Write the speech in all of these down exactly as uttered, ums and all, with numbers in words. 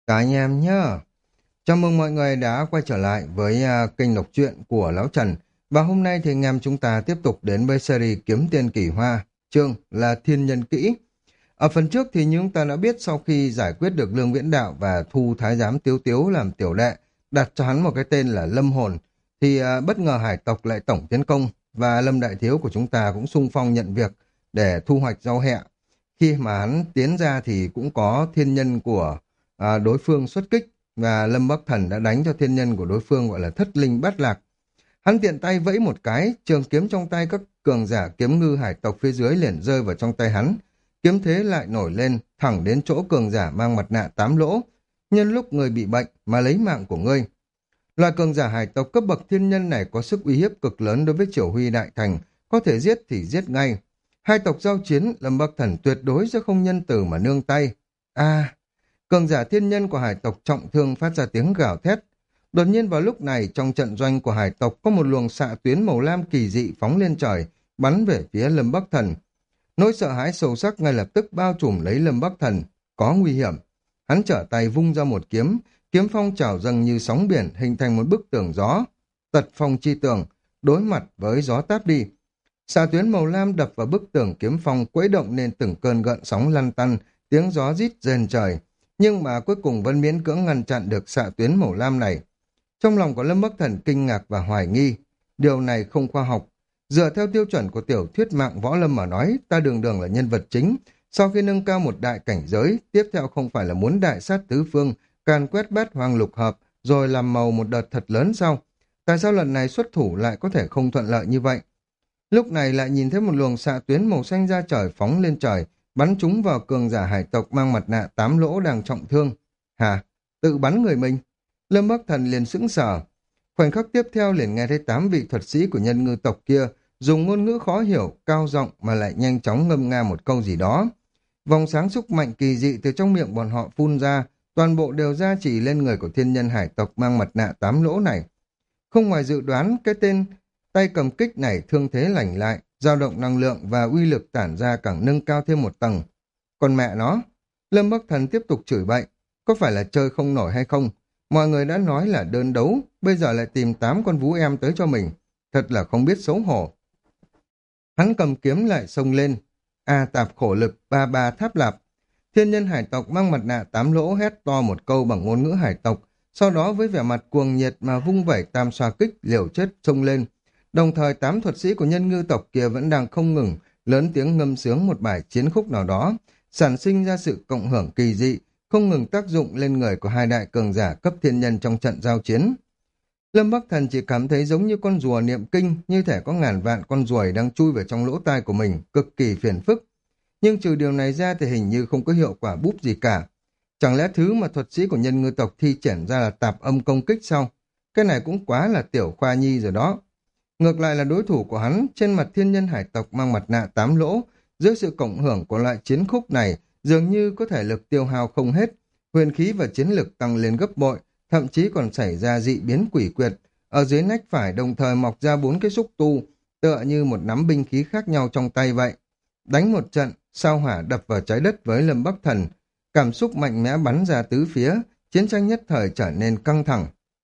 Cả anh em nhá. Chào mừng mọi người đã quay trở lại với à, kênh đọc truyện của Lão Trần. Và hôm nay thì anh em chúng ta tiếp tục đến với series Kiếm Tiền Kỳ Hoa, chương là Thiên Nhân Kỹ. Ở phần trước thì như chúng ta đã biết, sau khi giải quyết được Lương Viễn Đạo và thu Thái giám Tiếu Tiếu làm tiểu đệ, đặt cho hắn một cái tên là Lâm Hồn, thì à, bất ngờ hải tộc lại tổng tiến công và Lâm Đại Thiếu của chúng ta cũng xung phong nhận việc để thu hoạch rau hẹ. Khi mà hắn tiến ra thì cũng có thiên nhân của à, đối phương xuất kích, và Lâm Bắc Thần đã đánh cho thiên nhân của đối phương gọi là thất linh bát lạc. Hắn tiện tay vẫy một cái, trường kiếm trong tay các cường giả kiếm ngư hải tộc phía dưới liền rơi vào trong tay hắn. Kiếm thế lại nổi lên, thẳng đến chỗ cường giả mang mặt nạ tám lỗ. Nhân lúc người bị bệnh mà lấy mạng của ngươi. Loại cường giả hải tộc cấp bậc thiên nhân này có sức uy hiếp cực lớn đối với Triều Huy Đại Thành, có thể giết thì giết ngay. Hai tộc giao chiến, Lâm Bắc Thần tuyệt đối sẽ không nhân từ mà nương tay. A, cường giả thiên nhân của hải tộc trọng thương phát ra tiếng gào thét. Đột nhiên vào lúc này, trong trận doanh của hải tộc có một luồng xạ tuyến màu lam kỳ dị phóng lên trời, bắn về phía Lâm Bắc Thần. Nỗi sợ hãi sâu sắc ngay lập tức bao trùm lấy Lâm Bắc Thần. Có nguy hiểm. Hắn trở tay vung ra một kiếm, kiếm phong trào dâng như sóng biển, hình thành một bức tường gió. Tật phong chi tường, đối mặt với gió táp đi. Xạ tuyến màu lam đập vào bức tường kiếm phong, quấy động nên từng cơn gợn sóng lăn tăn, tiếng gió rít rền trời. Nhưng mà cuối cùng vẫn miễn cưỡng ngăn chặn được xạ tuyến màu lam này. Trong lòng của Lâm Bắc Thần kinh ngạc và hoài nghi. Điều này không khoa học. Dựa theo tiêu chuẩn của tiểu thuyết mạng võ lâm mà nói, ta đường đường là nhân vật chính. Sau khi nâng cao một đại cảnh giới, tiếp theo không phải là muốn đại sát tứ phương, càn quét bát hoàng lục hợp, rồi làm màu một đợt thật lớn sao? Tại sao lần này xuất thủ lại có thể không thuận lợi như vậy? Lúc này lại nhìn thấy một luồng xạ tuyến màu xanh ra trời phóng lên trời, bắn trúng vào cường giả hải tộc mang mặt nạ tám lỗ đang trọng thương. Hả? Tự bắn người mình? Lâm Bắc Thần liền sững sờ. Khoảnh khắc tiếp theo liền nghe thấy tám vị thuật sĩ của nhân ngư tộc kia dùng ngôn ngữ khó hiểu, cao giọng mà lại nhanh chóng ngâm nga một câu gì đó. Vòng sáng xúc mạnh kỳ dị từ trong miệng bọn họ phun ra, toàn bộ đều ra chỉ lên người của thiên nhân hải tộc mang mặt nạ tám lỗ này. Không ngoài dự đoán, cái tên tay cầm kích này thương thế lành lại, dao động năng lượng và uy lực tản ra càng nâng cao thêm một tầng. Còn mẹ nó, Lâm Bắc Thần tiếp tục chửi bậy, có phải là chơi không nổi hay không? Mọi người đã nói là đơn đấu, bây giờ lại tìm tám con vú em tới cho mình, thật là không biết xấu hổ. Hắn cầm kiếm lại xông lên, a tạp khổ lực ba ba tháp lạp. Thiên nhân hải tộc mang mặt nạ tám lỗ hét to một câu bằng ngôn ngữ hải tộc, sau đó với vẻ mặt cuồng nhiệt mà vung vẩy tam xoa kích liều chết xông lên. Đồng thời tám thuật sĩ của nhân ngư tộc kia vẫn đang không ngừng lớn tiếng ngâm sướng một bài chiến khúc nào đó, sản sinh ra sự cộng hưởng kỳ dị, không ngừng tác dụng lên người của hai đại cường giả cấp thiên nhân trong trận giao chiến. Lâm Bắc Thần chỉ cảm thấy giống như con rùa niệm kinh, như thể có ngàn vạn con ruồi đang chui vào trong lỗ tai của mình, cực kỳ phiền phức. Nhưng trừ điều này ra thì hình như không có hiệu quả búp gì cả. Chẳng lẽ thứ mà thuật sĩ của nhân ngư tộc thi triển ra là tạp âm công kích sao? Cái này cũng quá là tiểu khoa nhi rồi đó. Ngược lại là đối thủ của hắn, trên mặt thiên nhân hải tộc mang mặt nạ tám lỗ, dưới sự cộng hưởng của loại chiến khúc này, dường như có thể lực tiêu hao không hết, huyền khí và chiến lực tăng lên gấp bội, thậm chí còn xảy ra dị biến quỷ quyệt. Ở dưới nách phải đồng thời mọc ra bốn cái xúc tu, tựa như một nắm binh khí khác nhau trong tay vậy. Đánh một trận, sao hỏa đập vào trái đất với Lâm Bắc Thần, cảm xúc mạnh mẽ bắn ra tứ phía, chiến tranh nhất thời trở nên căng thẳng.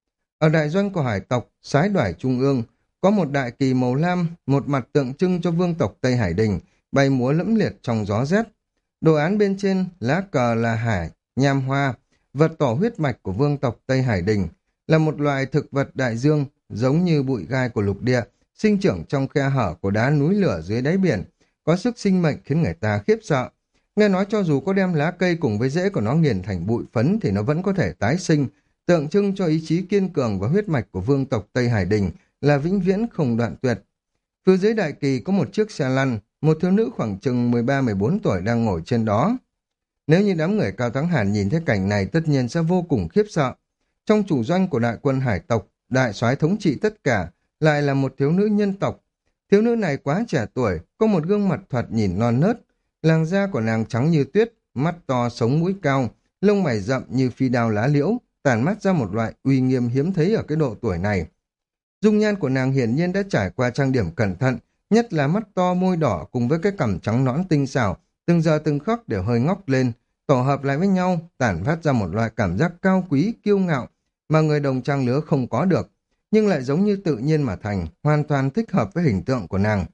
Ở đại doanh của hải tộc, Sái Đoải Trung ương, có một đại kỳ màu lam, một mặt tượng trưng cho vương tộc Tây Hải Đình, bay múa lẫm liệt trong gió rét. Đồ án bên trên, lá cờ là hải, nham hoa, vật tỏ huyết mạch của vương tộc Tây Hải Đình, là một loài thực vật đại dương, giống như bụi gai của lục địa, sinh trưởng trong khe hở của đá núi lửa dưới đáy biển, có sức sinh mệnh khiến người ta khiếp sợ. Nghe nói cho dù có đem lá cây cùng với rễ của nó nghiền thành bụi phấn thì nó vẫn có thể tái sinh, tượng trưng cho ý chí kiên cường và huyết mạch của vương tộc Tây Hải Đình là vĩnh viễn không đoạn tuyệt. Phía dưới đại kỳ có một chiếc xe lăn, một thiếu nữ khoảng chừng mười ba mười bốn tuổi đang ngồi trên đó. Nếu như đám người Cao Thắng Hàn nhìn thấy cảnh này tất nhiên sẽ vô cùng khiếp sợ. Trong chủ doanh của đại quân hải tộc, đại soái thống trị tất cả, lại là một thiếu nữ nhân tộc. Thiếu nữ này quá trẻ tuổi, có một gương mặt thoạt nhìn non nớt, làn da của nàng trắng như tuyết, mắt to sống mũi cao, lông mày rậm như phi đao lá liễu, tản mát ra một loại uy nghiêm hiếm thấy ở cái độ tuổi này. Dung nhan của nàng hiển nhiên đã trải qua trang điểm cẩn thận, nhất là mắt to môi đỏ cùng với cái cằm trắng nõn tinh xảo, từng giờ từng khắc đều hơi ngóc lên, tổ hợp lại với nhau, tản phát ra một loại cảm giác cao quý, kiêu ngạo mà người đồng trang lứa không có được, nhưng lại giống như tự nhiên mà thành, hoàn toàn thích hợp với hình tượng của nàng.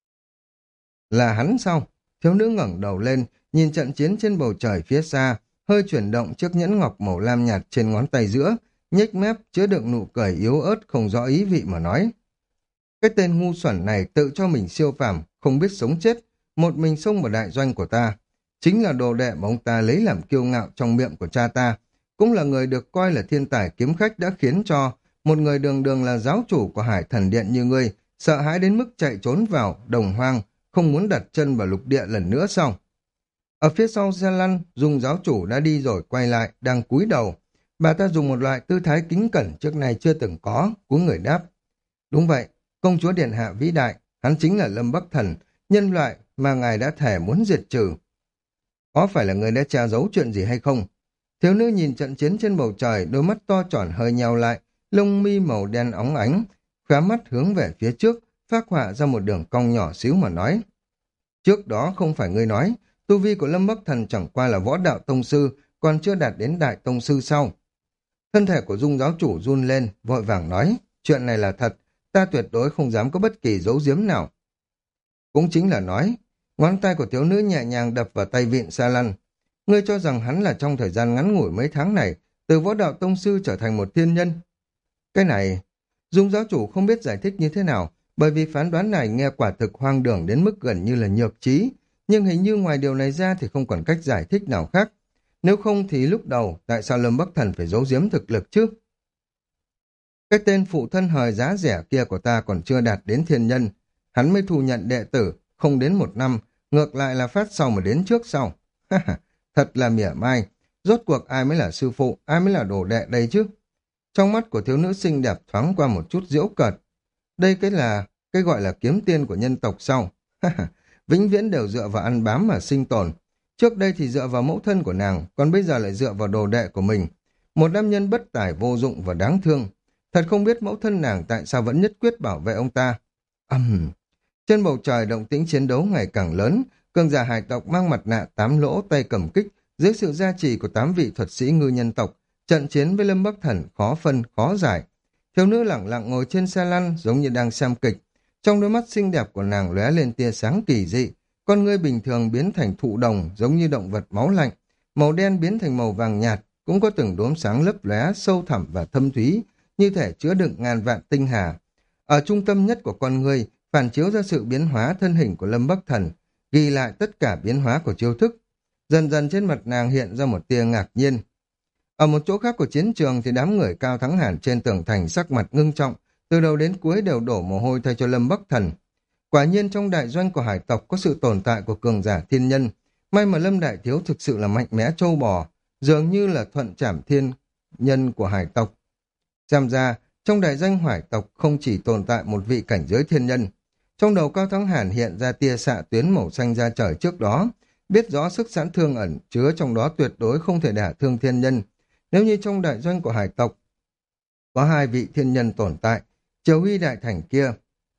Là hắn sao? Thiếu nữ ngẩng đầu lên, nhìn trận chiến trên bầu trời phía xa, hơi chuyển động chiếc nhẫn ngọc màu lam nhạt trên ngón tay giữa, nhếch mép chứa đựng nụ cười yếu ớt không rõ ý vị mà nói. Cái tên ngu xuẩn này tự cho mình siêu phàm, không biết sống chết, một mình xông vào đại doanh của ta. Chính là đồ đệ mà ông ta lấy làm kiêu ngạo trong miệng của cha ta, cũng là người được coi là thiên tài kiếm khách đã khiến cho một người đường đường là giáo chủ của Hải Thần Điện như ngươi, sợ hãi đến mức chạy trốn vào đồng hoang, không muốn đặt chân vào lục địa lần nữa sao? Ở phía sau xe lăn, Dung giáo chủ đã đi rồi quay lại, đang cúi đầu. Bà ta dùng một loại tư thái kính cẩn trước nay chưa từng có, cúi người đáp. Đúng vậy, công chúa điện hạ vĩ đại, hắn chính là Lâm Bắc Thần, nhân loại mà ngài đã thề muốn diệt trừ. Có phải là người đã che giấu chuyện gì hay không? Thiếu nữ nhìn trận chiến trên bầu trời, đôi mắt to tròn hơi nheo lại, lông mi màu đen óng ánh, khóe mắt hướng về phía trước, phác họa ra một đường cong nhỏ xíu mà nói. Trước đó không phải ngươi nói, tu vi của Lâm Bắc Thần chẳng qua là võ đạo tông sư, còn chưa đạt đến đại tông sư sau. Thân thể của Dung giáo chủ run lên, vội vàng nói, chuyện này là thật, ta tuyệt đối không dám có bất kỳ giấu giếm nào. Cũng chính là nói, ngón tay của thiếu nữ nhẹ nhàng đập vào tay vịn xa lăn. Ngươi cho rằng hắn là trong thời gian ngắn ngủi mấy tháng này, từ võ đạo tông sư trở thành một thiên nhân. Cái này, Dung giáo chủ không biết giải thích như thế nào, bởi vì phán đoán này nghe quả thực hoang đường đến mức gần như là nhược trí, nhưng hình như ngoài điều này ra thì không còn cách giải thích nào khác. Nếu không thì lúc đầu, tại sao Lâm Bắc Thần phải giấu giếm thực lực chứ? Cái tên phụ thân hời giá rẻ kia của ta còn chưa đạt đến thiên nhân, hắn mới thu nhận đệ tử, không đến một năm, ngược lại là phát sau mà đến trước sau. Thật là mỉa mai, rốt cuộc ai mới là sư phụ, ai mới là đồ đệ đây chứ? Trong mắt của thiếu nữ xinh đẹp thoáng qua một chút giễu cợt. Đây cái là, cái gọi là kiếm tiên của nhân tộc sau. Vĩnh viễn đều dựa vào ăn bám mà sinh tồn. Trước đây thì dựa vào mẫu thân của nàng, còn bây giờ lại dựa vào đồ đệ của mình. Một nam nhân bất tài vô dụng và đáng thương. Thật không biết mẫu thân nàng tại sao vẫn nhất quyết bảo vệ ông ta. Ầm. Uhm. Trên bầu trời động tĩnh chiến đấu ngày càng lớn, cường giả hải tộc mang mặt nạ tám lỗ tay cầm kích, dưới sự gia trì của tám vị thuật sĩ ngư nhân tộc, trận chiến với Lâm Bắc Thần khó phân, khó giải. Thiếu nữ lẳng lặng ngồi trên xe lăn giống như đang xem kịch. Trong đôi mắt xinh đẹp của nàng lóe lên tia sáng kỳ dị, con ngươi bình thường biến thành thụ đồng giống như động vật máu lạnh, màu đen biến thành màu vàng nhạt, cũng có từng đốm sáng lấp lóe sâu thẳm và thâm thúy, như thể chứa đựng ngàn vạn tinh hà. Ở trung tâm nhất của con ngươi, phản chiếu ra sự biến hóa thân hình của Lâm Bắc Thần, ghi lại tất cả biến hóa của chiêu thức. Dần dần trên mặt nàng hiện ra một tia ngạc nhiên. Ở một chỗ khác của chiến trường thì đám người Cao Thắng Hàn trên tường thành sắc mặt ngưng trọng, từ đầu đến cuối đều đổ mồ hôi thay cho Lâm Bắc Thần. Quả nhiên trong đại doanh của hải tộc có sự tồn tại của cường giả thiên nhân, may mà Lâm Đại Thiếu thực sự là mạnh mẽ trâu bò, dường như là thuận trảm thiên nhân của hải tộc. Xem ra, trong đại danh hải tộc không chỉ tồn tại một vị cảnh giới thiên nhân. Trong đầu Cao Thắng Hàn hiện ra tia xạ tuyến màu xanh ra trời trước đó, biết rõ sức sẵn thương ẩn chứa trong đó tuyệt đối không thể đả thương thiên nhân. Nếu như trong đại doanh của hải tộc có hai vị thiên nhân tồn tại, Triều Huy đại thành kia,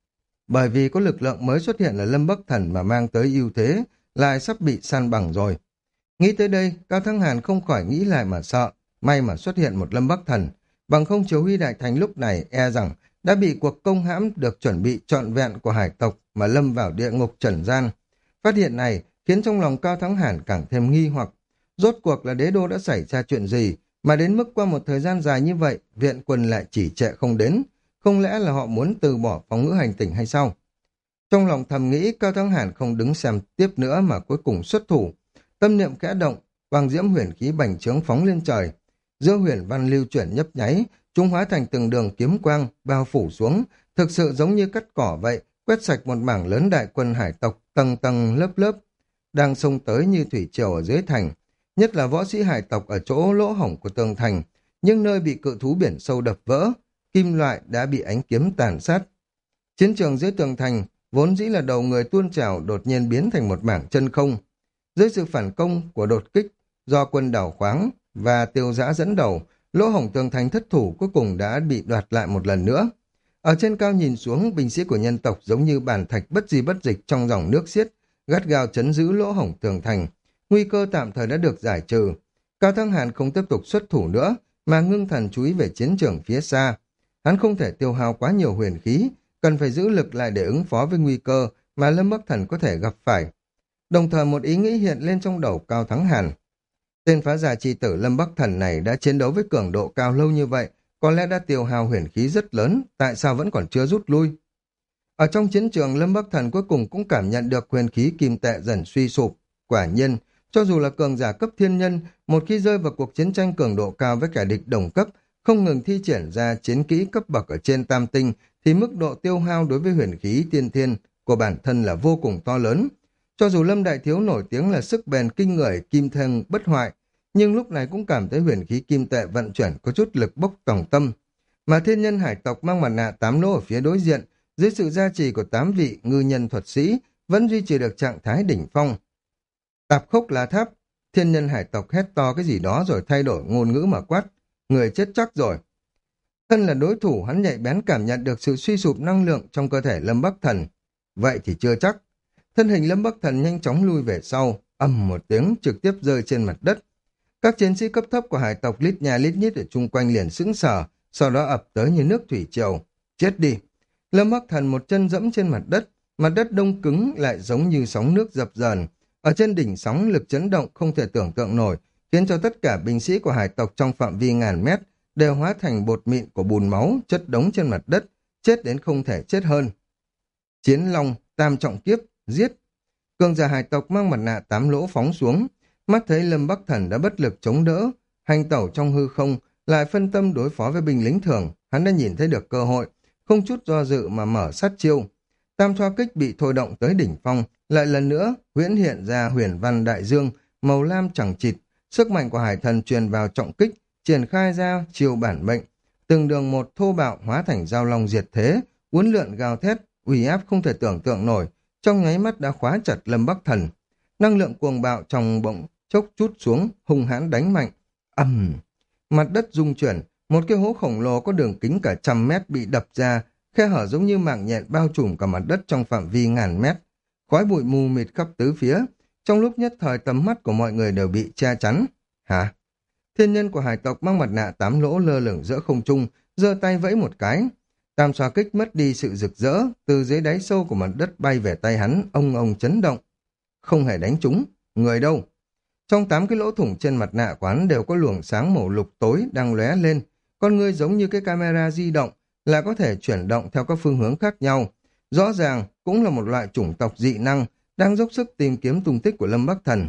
bởi vì có lực lượng mới xuất hiện là Lâm Bắc Thần mà mang tới ưu thế, lại sắp bị san bằng rồi. Nghĩ tới đây, Cao Thắng Hàn không khỏi nghĩ lại mà sợ, may mà xuất hiện một Lâm Bắc Thần, bằng không Triều Huy đại thành lúc này e rằng đã bị cuộc công hãm được chuẩn bị trọn vẹn của hải tộc mà lâm vào địa ngục trần gian. Phát hiện này khiến trong lòng Cao Thắng Hàn càng thêm nghi hoặc, rốt cuộc là đế đô đã xảy ra chuyện gì mà đến mức qua một thời gian dài như vậy, viện quân lại chỉ trệ không đến, không lẽ là họ muốn từ bỏ phóng ngữ hành tinh hay sao? Trong lòng thầm nghĩ, Cao Thắng Hàn không đứng xem tiếp nữa mà cuối cùng xuất thủ. Tâm niệm khẽ động, quang diễm huyền khí bành trướng phóng lên trời. Giữa huyền văn lưu chuyển nhấp nháy, chúng hóa thành từng đường kiếm quang, bao phủ xuống, thực sự giống như cắt cỏ vậy, quét sạch một mảng lớn đại quân hải tộc, tầng tầng lớp lớp, đang xông tới như thủy triều ở dưới thành. Nhất là võ sĩ hải tộc ở chỗ lỗ hổng của tường thành, nhưng nơi bị cự thú biển sâu đập vỡ, kim loại đã bị ánh kiếm tàn sát. Chiến trường dưới tường thành, vốn dĩ là đầu người tuôn trào đột nhiên biến thành một mảng chân không. Dưới sự phản công của đột kích, do quân đảo khoáng và tiêu giã dẫn đầu, lỗ hổng tường thành thất thủ cuối cùng đã bị đoạt lại một lần nữa. Ở trên cao nhìn xuống, binh sĩ của nhân tộc giống như bàn thạch bất di bất dịch trong dòng nước xiết, gắt gao chấn giữ lỗ hổng tường thành. nguy cơ tạm thời đã được giải trừ. Cao Thắng Hàn không tiếp tục xuất thủ nữa, mà ngưng thần chú ý về chiến trường phía xa. Hắn không thể tiêu hao quá nhiều huyền khí, cần phải giữ lực lại để ứng phó với nguy cơ mà Lâm Bắc Thần có thể gặp phải. Đồng thời một ý nghĩ hiện lên trong đầu Cao Thắng Hàn. Tên phá giả chi tử Lâm Bắc Thần này đã chiến đấu với cường độ cao lâu như vậy, có lẽ đã tiêu hao huyền khí rất lớn, tại sao vẫn còn chưa rút lui? Ở trong chiến trường, Lâm Bắc Thần cuối cùng cũng cảm nhận được huyền khí kim tệ dần suy sụp. Quả nhiên, cho dù là cường giả cấp thiên nhân, một khi rơi vào cuộc chiến tranh cường độ cao với kẻ địch đồng cấp, không ngừng thi triển ra chiến kỹ cấp bậc ở trên tam tinh, thì mức độ tiêu hao đối với huyền khí tiên thiên của bản thân là vô cùng to lớn. Cho dù Lâm Đại Thiếu nổi tiếng là sức bền kinh người, kim thân bất hoại, nhưng lúc này cũng cảm thấy huyền khí kim tệ vận chuyển có chút lực bốc tổng tâm. Mà thiên nhân hải tộc mang mặt nạ tám lỗ ở phía đối diện, dưới sự gia trì của tám vị ngư nhân thuật sĩ, vẫn duy trì được trạng thái đỉnh phong. Tạp khốc lá tháp, thiên nhân hải tộc hét to cái gì đó rồi thay đổi ngôn ngữ mà quát. Người chết chắc rồi. Thân là đối thủ, hắn nhạy bén cảm nhận được sự suy sụp năng lượng trong cơ thể Lâm Bắc Thần. Vậy thì chưa chắc. Thân hình Lâm Bắc Thần nhanh chóng lui về sau, ầm một tiếng trực tiếp rơi trên mặt đất. Các chiến sĩ cấp thấp của hải tộc lít nhà lít nhít ở chung quanh liền sững sờ, sau đó ập tới như nước thủy triều. Chết đi! Lâm Bắc Thần một chân dẫm trên mặt đất, mặt đất đông cứng lại giống như sóng nước dập dờn. Ở trên đỉnh sóng lực chấn động không thể tưởng tượng nổi, khiến cho tất cả binh sĩ của hải tộc trong phạm vi ngàn mét đều hóa thành bột mịn của bùn máu chất đống trên mặt đất, chết đến không thể chết hơn. Chiến Long, tam trọng kiếp, giết. Cường giả hải tộc mang mặt nạ tám lỗ phóng xuống, mắt thấy Lâm Bắc Thần đã bất lực chống đỡ, hành tẩu trong hư không, lại phân tâm đối phó với binh lính thường, hắn đã nhìn thấy được cơ hội, không chút do dự mà mở sát chiêu. Tam xoa kích bị thôi động tới đỉnh phong, lại lần nữa huyễn hiện ra huyền văn đại dương, màu lam chẳng chịt, sức mạnh của hải thần truyền vào trọng kích, triển khai ra chiêu bản mệnh, từng đường một thô bạo hóa thành dao long diệt thế, uốn lượn gào thét, uy áp không thể tưởng tượng nổi, trong nháy mắt đã khóa chặt Lâm Bắc Thần. Năng lượng cuồng bạo trong bỗng chốc chút xuống, hung hãn đánh mạnh. Ầm, mặt đất rung chuyển, một cái hố khổng lồ có đường kính cả trăm mét bị đập ra, khe hở giống như mạng nhện bao trùm cả mặt đất trong phạm vi ngàn mét. Khói bụi mù mịt khắp tứ phía, trong lúc nhất thời tầm mắt của mọi người đều bị che chắn. Hả? Thiên nhân của hải tộc mang mặt nạ tám lỗ lơ lửng giữa không trung, giơ tay vẫy một cái. Tam xoa kích mất đi sự rực rỡ, từ dưới đáy sâu của mặt đất bay về tay hắn, ông ông chấn động. Không hề đánh trúng, người đâu? Trong tám cái lỗ thủng trên mặt nạ của hắn đều có luồng sáng màu lục tối đang lóe lên, con người giống như cái camera di động, là có thể chuyển động theo các phương hướng khác nhau. Rõ ràng cũng là một loại chủng tộc dị năng, đang dốc sức tìm kiếm tung tích của Lâm Bắc Thần.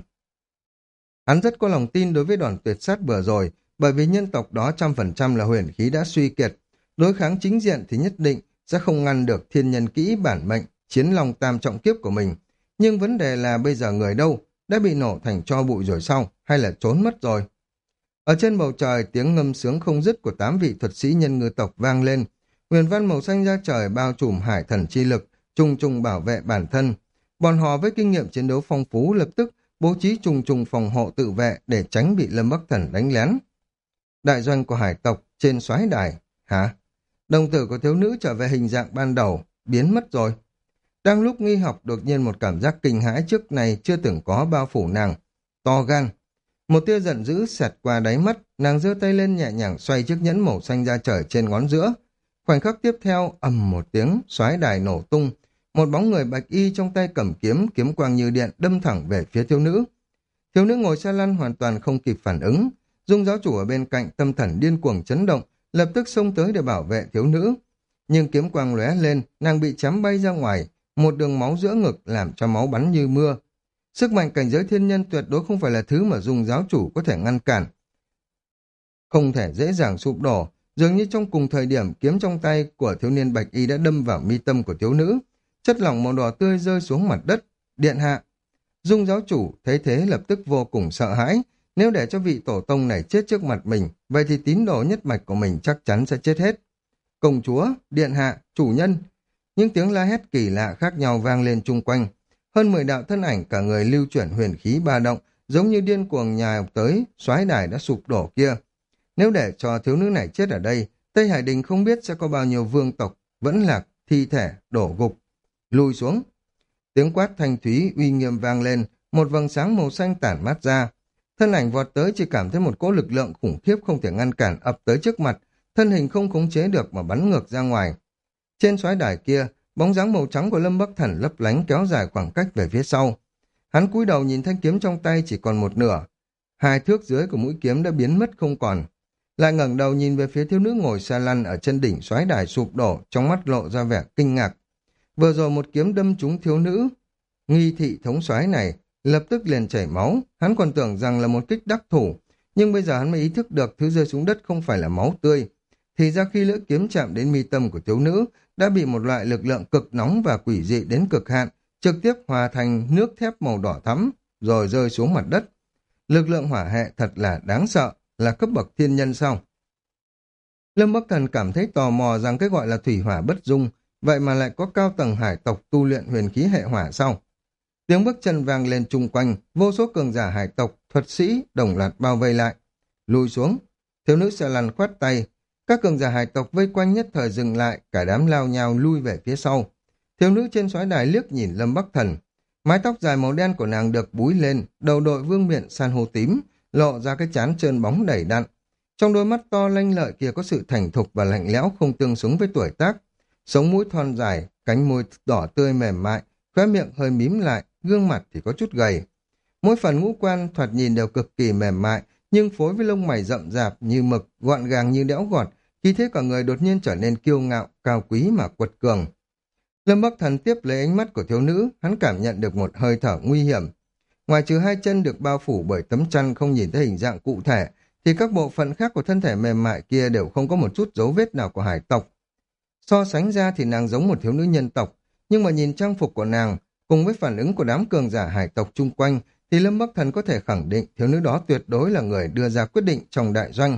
Hắn rất có lòng tin đối với đòn tuyệt sát vừa rồi, bởi vì nhân tộc đó trăm phần trăm là huyền khí đã suy kiệt. Đối kháng chính diện thì nhất định sẽ không ngăn được thiên nhân kỹ bản mệnh, chiến long tam trọng kiếp của mình. Nhưng vấn đề là bây giờ người đâu? Đã bị nổ thành tro bụi rồi sao? Hay là trốn mất rồi? Ở trên bầu trời, tiếng ngâm sướng không dứt của tám vị thuật sĩ nhân ngư tộc vang lên. Huyền văn màu xanh ra trời bao trùm hải thần chi lực, trùng trùng bảo vệ bản thân. Bọn họ với kinh nghiệm chiến đấu phong phú lập tức bố trí trùng trùng phòng hộ tự vệ để tránh bị Lâm Bắc Thần đánh lén. Đại doanh của hải tộc trên soái đài. Hả? Đồng tử của thiếu nữ trở về hình dạng ban đầu, biến mất rồi. Đang lúc nghi học, đột nhiên một cảm giác kinh hãi trước này chưa từng có bao phủ nàng. To gan. Một tia giận dữ xẹt qua đáy mắt, nàng giơ tay lên nhẹ nhàng xoay chiếc nhẫn màu xanh ra trời trên ngón giữa. Khoảnh khắc tiếp theo, ầm một tiếng, soái đài nổ tung. Một bóng người bạch y trong tay cầm kiếm, kiếm quang như điện đâm thẳng về phía thiếu nữ. Thiếu nữ ngồi xe lăn hoàn toàn không kịp phản ứng. Dung giáo chủ ở bên cạnh tâm thần điên cuồng chấn động, lập tức xông tới để bảo vệ thiếu nữ. Nhưng kiếm quang lóe lên, nàng bị chém bay ra ngoài, một đường máu giữa ngực làm cho máu bắn như mưa. Sức mạnh cảnh giới thiên nhân tuyệt đối không phải là thứ mà Dung giáo chủ có thể ngăn cản. Không thể dễ dàng sụp đổ, dường như trong cùng thời điểm kiếm trong tay của thiếu niên bạch y đã đâm vào mi tâm của thiếu nữ. Chất lỏng màu đỏ tươi rơi xuống mặt đất. Điện hạ. Dung giáo chủ thấy thế lập tức vô cùng sợ hãi. Nếu để cho vị tổ tông này chết trước mặt mình, vậy thì tín đồ nhất mạch của mình chắc chắn sẽ chết hết. Công chúa, điện hạ, chủ nhân. Những tiếng la hét kỳ lạ khác nhau vang lên chung quanh. Hơn mười đạo thân ảnh cả người lưu chuyển huyền khí ba động, giống như điên cuồng nhào tới, soái đài đã sụp đổ kia. Nếu để cho thiếu nữ này chết ở đây, Tây Hải Đình không biết sẽ có bao nhiêu vương tộc vẫn lạc, thi thể, đổ gục. Lùi xuống. Tiếng quát thanh thúy uy nghiêm vang lên, một vầng sáng màu xanh tản mát ra. Thân ảnh vọt tới, chỉ cảm thấy một cỗ lực lượng khủng khiếp không thể ngăn cản ập tới trước mặt, thân hình không khống chế được mà bắn ngược ra ngoài. Trên xoáy đài kia, bóng dáng màu trắng của Lâm Bắc Thần lấp lánh kéo dài khoảng cách về phía sau. Hắn cúi đầu nhìn thanh kiếm trong tay chỉ còn một nửa, hai thước dưới của mũi kiếm đã biến mất không còn. Lại ngẩng đầu nhìn về phía thiếu nữ ngồi xa lăn ở chân đỉnh xoáy đài sụp đổ, trong mắt lộ ra vẻ kinh ngạc. Vừa rồi một kiếm đâm trúng thiếu nữ nghi thị thống soái này, lập tức liền chảy máu. Hắn còn tưởng rằng là một kích đắc thủ, nhưng bây giờ hắn mới ý thức được thứ rơi xuống đất không phải là máu tươi. Thì ra khi lưỡi kiếm chạm đến mi tâm của thiếu nữ, đã bị một loại lực lượng cực nóng và quỷ dị đến cực hạn, trực tiếp hòa thành nước thép màu đỏ thắm, rồi rơi xuống mặt đất. Lực lượng hỏa hệ thật là đáng sợ, là cấp bậc thiên nhân sao? Lâm Bắc Thần cảm thấy tò mò rằng cái gọi là thủy hỏa bất dung, vậy mà lại có cao tầng hải tộc tu luyện huyền khí hệ hỏa sao? Tiếng bước chân vang lên chung quanh, vô số cường giả hải tộc, thuật sĩ đồng loạt bao vây lại. Lùi xuống, thiếu nữ xe lăn khoát tay, các cường giả hải tộc vây quanh nhất thời dừng lại, cả đám lao nhao lui về phía sau. Thiếu nữ trên xoáy đài liếc nhìn Lâm Bắc Thần, mái tóc dài màu đen của nàng được búi lên, đầu đội vương miện san hô tím, lộ ra cái trán trơn bóng đầy đặn. Trong đôi mắt to lanh lợi kia có sự thành thục và lạnh lẽo không tương xứng với tuổi tác. Sống mũi thon dài, cánh môi đỏ tươi mềm mại, khóe miệng hơi mím lại, gương mặt thì có chút gầy. Mỗi phần ngũ quan thoạt nhìn đều cực kỳ mềm mại, nhưng phối với lông mày rậm rạp như mực, gọn gàng như đẽo gọt, khi thế cả người đột nhiên trở nên kiêu ngạo, cao quý mà quật cường. Lâm Bắc Thần tiếp lấy ánh mắt của thiếu nữ, hắn cảm nhận được một hơi thở nguy hiểm. Ngoài trừ hai chân được bao phủ bởi tấm chăn không nhìn thấy hình dạng cụ thể, thì các bộ phận khác của thân thể mềm mại kia đều không có một chút dấu vết nào của hải tộc. So sánh ra thì nàng giống một thiếu nữ nhân tộc, nhưng mà nhìn trang phục của nàng, cùng với phản ứng của đám cường giả hải tộc chung quanh, thì Lâm Bắc Thần có thể khẳng định thiếu nữ đó tuyệt đối là người đưa ra quyết định trong đại doanh.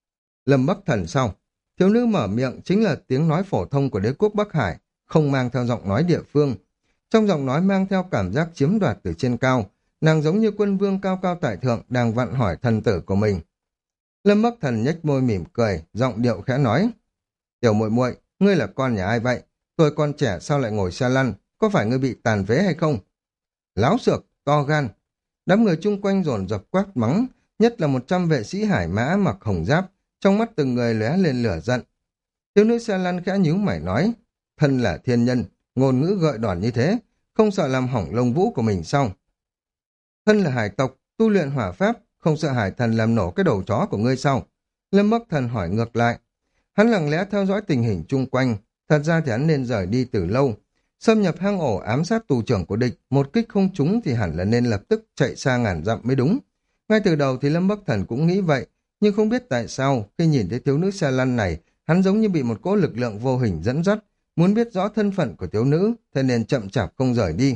Lâm Bắc Thần sau, thiếu nữ mở miệng chính là tiếng nói phổ thông của đế quốc Bắc Hải, không mang theo giọng nói địa phương. Trong giọng nói mang theo cảm giác chiếm đoạt từ trên cao, nàng giống như quân vương cao cao tại thượng đang vặn hỏi thần tử của mình. Lâm Bắc Thần nhếch môi mỉm cười, giọng điệu khẽ nói: "Tiểu muội muội, ngươi là con nhà ai vậy? Tuổi con trẻ sao lại ngồi xe lăn, có phải ngươi bị tàn phế hay không?" Láo xược, to gan. Đám người chung quanh dồn dập quát mắng, nhất là một trăm vệ sĩ hải mã mặc hồng giáp, trong mắt từng người lóe lên lửa giận. Thiếu nữ xe lăn khẽ nhíu mày nói: "Thân là thiên nhân, ngôn ngữ gợi đòn như thế, không sợ làm hỏng lông vũ của mình sao? Thân là hải tộc, tu luyện hỏa pháp, không sợ hải thần làm nổ cái đầu chó của ngươi sao?" Lâm Bắc Thần hỏi ngược lại. Hắn lặng lẽ theo dõi tình hình chung quanh, thật ra thì hắn nên rời đi từ lâu. Xâm nhập hang ổ ám sát tù trưởng của địch, một kích không trúng thì hẳn là nên lập tức chạy xa ngàn dặm mới đúng. Ngay từ đầu thì Lâm Bắc Thần cũng nghĩ vậy, nhưng không biết tại sao, khi nhìn thấy thiếu nữ xe lăn này, hắn giống như bị một cỗ lực lượng vô hình dẫn dắt, muốn biết rõ thân phận của thiếu nữ, thế nên chậm chạp không rời đi.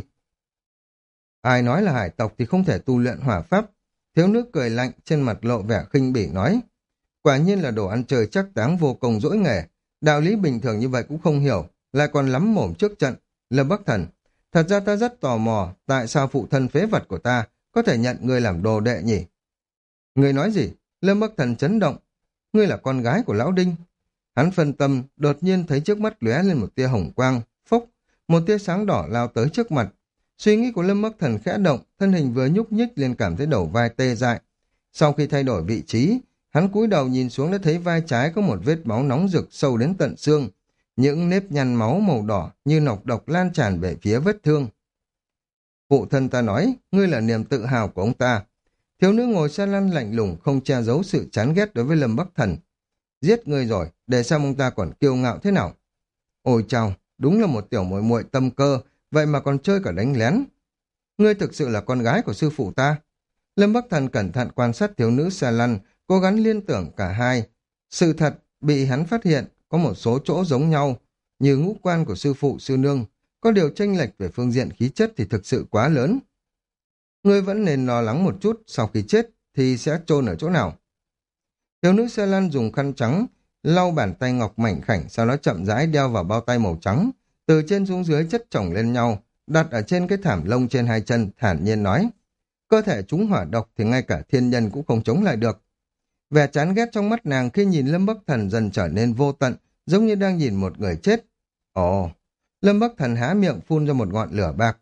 Ai nói là hải tộc thì không thể tu luyện hỏa pháp? Thiếu nữ cười lạnh, trên mặt lộ vẻ khinh bỉ nói: "Quả nhiên là đồ ăn chơi chắc táng vô cùng dỗi nghề, đạo lý bình thường như vậy cũng không hiểu, lại còn lắm mồm trước trận. Lâm Bắc Thần, thật ra ta rất tò mò, tại sao phụ thân phế vật của ta có thể nhận ngươi làm đồ đệ nhỉ?" "Ngươi nói gì?" Lâm Bắc Thần chấn động. "Ngươi là con gái của lão Đinh." Hắn phân tâm, đột nhiên thấy trước mắt lóe lên một tia hồng quang, phốc, một tia sáng đỏ lao tới trước mặt. Suy nghĩ của Lâm Bắc Thần khẽ động, thân hình vừa nhúc nhích liền cảm thấy đầu vai tê dại. Sau khi thay đổi vị trí, hắn cúi đầu nhìn xuống đã thấy vai trái có một vết máu nóng rực sâu đến tận xương. Những nếp nhăn máu màu đỏ như nọc độc lan tràn về phía vết thương. "Phụ thân ta nói, ngươi là niềm tự hào của ông ta." Thiếu nữ ngồi xe lăn lạnh lùng không che giấu sự chán ghét đối với Lâm Bắc Thần. "Giết ngươi rồi, để xem ông ta còn kiêu ngạo thế nào." "Ôi chao, đúng là một tiểu muội muội tâm cơ, vậy mà còn chơi cả đánh lén. Ngươi thực sự là con gái của sư phụ ta?" Lâm Bắc Thần cẩn thận quan sát thiếu nữ xe lăn, cố gắng liên tưởng cả hai. Sự thật bị hắn phát hiện có một số chỗ giống nhau, như ngũ quan của sư phụ sư nương, có điều chênh lệch về phương diện khí chất thì thực sự quá lớn. "Ngươi vẫn nên lo lắng một chút, sau khi chết thì sẽ chôn ở chỗ nào?" Thiếu nữ xe lăn dùng khăn trắng lau bàn tay ngọc mảnh khảnh, sau đó chậm rãi đeo vào bao tay màu trắng, từ trên xuống dưới chất chồng lên nhau, đặt ở trên cái thảm lông trên hai chân, thản nhiên nói: "Cơ thể chúng hỏa độc thì ngay cả thiên nhân cũng không chống lại được." Vẻ chán ghét trong mắt nàng khi nhìn Lâm Bắc Thần dần trở nên vô tận, giống như đang nhìn một người chết. Ồ! Lâm Bắc Thần há miệng phun ra một ngọn lửa bạc.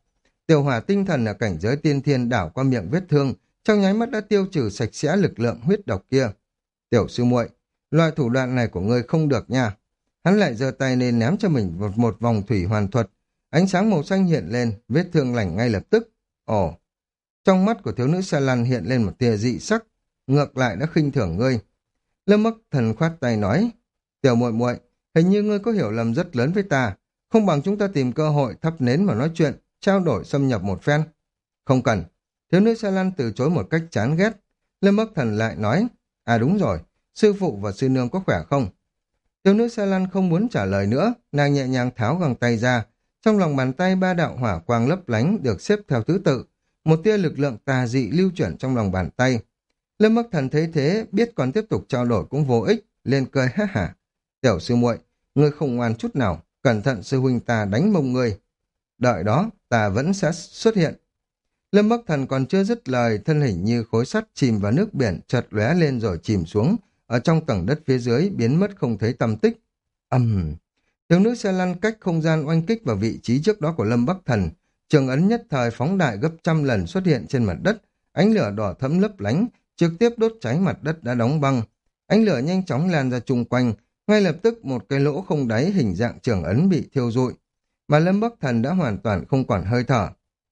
Tiểu hỏa tinh thần ở cảnh giới tiên thiên đảo qua miệng vết thương, trong nháy mắt đã tiêu trừ sạch sẽ lực lượng huyết độc kia. Tiểu sư muội, loại thủ đoạn này của ngươi không được nha. Hắn lại giơ tay lên ném cho mình một, một vòng thủy hoàn thuật. Ánh sáng màu xanh hiện lên, vết thương lành ngay lập tức. Ồ, trong mắt của thiếu nữ Sa Lan hiện lên một tia dị sắc, ngược lại đã khinh thường ngươi. Lâm Bắc Thần khoát tay nói, tiểu muội muội, hình như ngươi có hiểu lầm rất lớn với ta, không bằng chúng ta tìm cơ hội thắp nến mà nói chuyện, trao đổi xâm nhập một phen. Không cần. Thiếu nữ Sa Lan từ chối một cách chán ghét. Lâm Bắc Thần lại nói, à đúng rồi, sư phụ và sư nương có khỏe không? Thiếu nữ Sa Lan không muốn trả lời nữa, nàng nhẹ nhàng tháo găng tay ra. Trong lòng bàn tay ba đạo hỏa quang lấp lánh được xếp theo thứ tự. Một tia lực lượng tà dị lưu chuyển trong lòng bàn tay. Lâm Bắc Thần thấy thế, biết còn tiếp tục trao đổi cũng vô ích, lên cười ha hả. Tiểu sư muội, ngươi không ngoan chút nào, cẩn thận sư huynh ta đánh mông ngươi. Đợi đó, ta vẫn sẽ xuất hiện. Lâm Bắc Thần còn chưa dứt lời, thân hình như khối sắt chìm vào nước biển, chợt lóe lên rồi chìm xuống, ở trong tầng đất phía dưới biến mất không thấy tăm tích. Ầm, um, thiếu nữ xe lăn cách không gian oanh kích vào vị trí trước đó của Lâm Bắc Thần, trường ấn nhất thời phóng đại gấp trăm lần xuất hiện trên mặt đất, ánh lửa đỏ thẫm lấp lánh, trực tiếp đốt cháy mặt đất đã đóng băng. Ánh lửa nhanh chóng lan ra chung quanh, ngay lập tức một cái lỗ không đáy hình dạng trường ấn bị thiêu rụi, mà Lâm Bắc Thần đã hoàn toàn không còn hơi thở.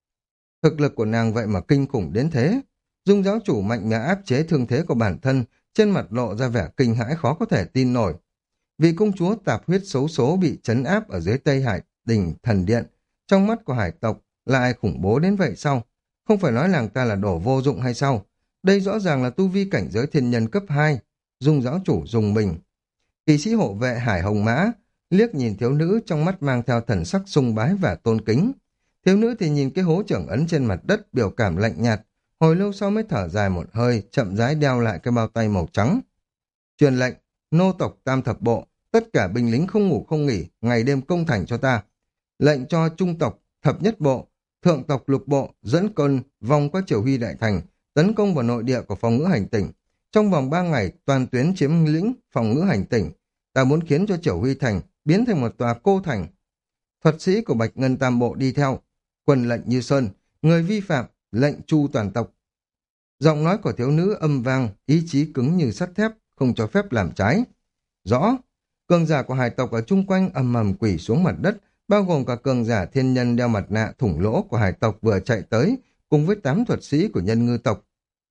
Thực lực của nàng vậy mà kinh khủng đến thế. Dung giáo chủ mạnh mẽ áp chế thương thế của bản thân, trên mặt lộ ra vẻ kinh hãi khó có thể tin nổi. Vị công chúa tạp huyết xấu số bị trấn áp ở dưới Tây Hải Đình Thần Điện, trong mắt của hải tộc lại khủng bố đến vậy sao? Không phải nói nàng ta là đồ vô dụng hay sao? Đây rõ ràng là tu vi cảnh giới thiên nhân cấp hai. Dung giáo chủ dùng mình. Kỵ sĩ hộ vệ Hải Hồng Mã liếc nhìn thiếu nữ, trong mắt mang theo thần sắc sùng bái và tôn kính. Thiếu nữ thì nhìn cái hố trưởng ấn trên mặt đất, biểu cảm lạnh nhạt, hồi lâu sau mới thở dài một hơi, chậm rãi đeo lại cái bao tay màu trắng. Truyền lệnh, nô tộc Tam Thập Bộ, tất cả binh lính không ngủ không nghỉ, ngày đêm công thành cho ta. Lệnh cho trung tộc Thập Nhất Bộ, thượng tộc Lục Bộ dẫn quân vòng qua Triều Huy Đại Thành, tấn công vào nội địa của phòng ngữ hành tỉnh. Trong vòng ba ngày, toàn tuyến chiếm lĩnh phòng ngữ hành tỉnh. Ta muốn khiến cho Triều Huy Thành biến thành một tòa cô thành. Thuật sĩ của Bạch Ngân Tam Bộ đi theo. Quân lệnh như sơn, người vi phạm, lệnh tru toàn tộc. Giọng nói của thiếu nữ âm vang, ý chí cứng như sắt thép, không cho phép làm trái. Rõ, cường giả của hải tộc ở chung quanh ầm ầm quỳ xuống mặt đất, bao gồm cả cường giả thiên nhân đeo mặt nạ thủng lỗ của hải tộc vừa chạy tới, cùng với tám thuật sĩ của nhân ngư tộc.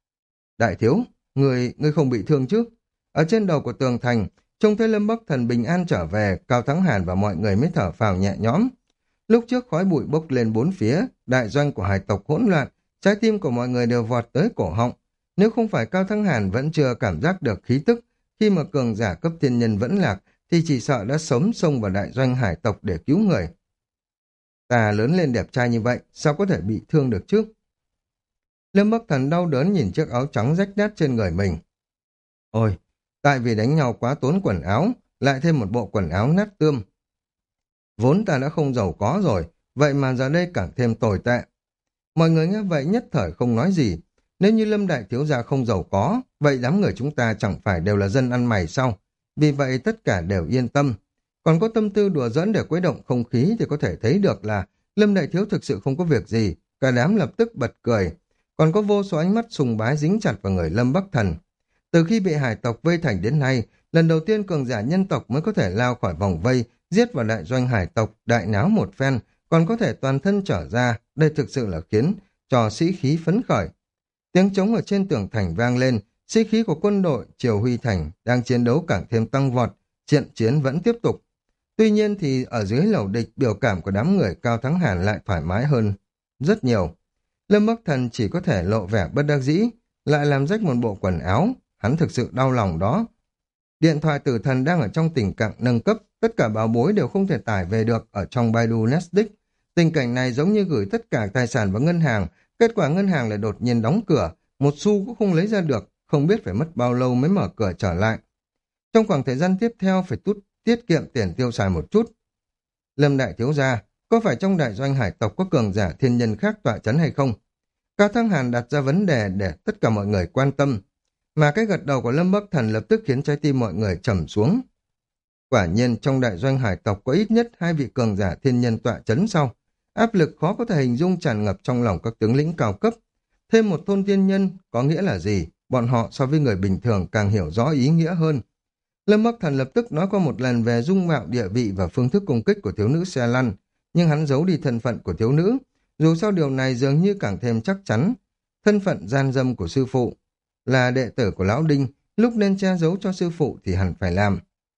Đại thiếu, người, người không bị thương chứ? Ở trên đầu của tường thành, trông thấy Lâm Bắc Thần bình an trở về, Cao Thắng Hàn và mọi người mới thở phào nhẹ nhõm. Lúc trước khói bụi bốc lên bốn phía, đại doanh của hải tộc hỗn loạn, trái tim của mọi người đều vọt tới cổ họng. Nếu không phải Cao Thắng Hàn vẫn chưa cảm giác được khí tức, khi mà cường giả cấp thiên nhân vẫn lạc, thì chỉ sợ đã sống xông vào đại doanh hải tộc để cứu người. Ta lớn lên đẹp trai như vậy, sao có thể bị thương được chứ? Lâm Bắc Thần đau đớn nhìn chiếc áo trắng rách nát trên người mình. Ôi, tại vì đánh nhau quá tốn quần áo, lại thêm một bộ quần áo nát tươm. Vốn ta đã không giàu có rồi, vậy mà giờ đây càng thêm tồi tệ. Mọi người nghe vậy nhất thời không nói gì. Nếu như Lâm Đại Thiếu Gia không giàu có, vậy đám người chúng ta chẳng phải đều là dân ăn mày sao? Vì vậy tất cả đều yên tâm. Còn có tâm tư đùa giỡn để quấy động không khí thì có thể thấy được là Lâm Đại Thiếu thực sự không có việc gì. Cả đám lập tức bật cười. Còn có vô số ánh mắt sùng bái dính chặt vào người Lâm Bắc Thần. Từ khi bị hải tộc vây thành đến nay, lần đầu tiên cường giả nhân tộc mới có thể lao khỏi vòng vây, giết vào đại doanh hải tộc, đại náo một phen, còn có thể toàn thân trở ra. Đây thực sự là khiến cho sĩ khí phấn khởi. Tiếng trống ở trên tường thành vang lên, sĩ khí của quân đội Triều Huy Thành đang chiến đấu càng thêm tăng vọt, trận chiến vẫn tiếp tục. Tuy nhiên thì ở dưới lầu địch, biểu cảm của đám người Cao Thắng Hàn lại thoải mái hơn rất nhiều. Lâm Bắc Thần chỉ có thể lộ vẻ bất đắc dĩ, lại làm rách một bộ quần áo, hắn thực sự đau lòng đó. Điện thoại tử thần đang ở trong tình trạng nâng cấp, tất cả bảo bối đều không thể tải về được ở trong Baidu Netflix. Tình cảnh này giống như gửi tất cả tài sản vào ngân hàng, kết quả ngân hàng lại đột nhiên đóng cửa, một xu cũng không lấy ra được, không biết phải mất bao lâu mới mở cửa trở lại. Trong khoảng thời gian tiếp theo phải tút tiết kiệm tiền tiêu xài một chút. Lâm Đại Thiếu Gia, có phải trong đại doanh hải tộc có cường giả thiên nhân khác tọa chấn hay không? Cao Thắng Hàn đặt ra vấn đề để tất cả mọi người quan tâm, mà cái gật đầu của Lâm Bắc Thần lập tức khiến trái tim mọi người trầm xuống. Quả nhiên trong đại doanh hải tộc có ít nhất hai vị cường giả thiên nhân tọa chấn sau. Áp lực khó có thể hình dung tràn ngập trong lòng các tướng lĩnh cao cấp. Thêm một thôn tiên nhân có nghĩa là gì? Bọn họ so với người bình thường càng hiểu rõ ý nghĩa hơn. Lâm Bắc Thần lập tức nói qua một lần về dung mạo, địa vị và phương thức công kích của thiếu nữ xe lăn, nhưng hắn giấu đi thân phận của thiếu nữ. Dù sao điều này dường như càng thêm chắc chắn. Thân phận gian dâm của sư phụ là đệ tử của Lão Đinh, lúc nên che giấu cho sư phụ thì hẳn phải làm.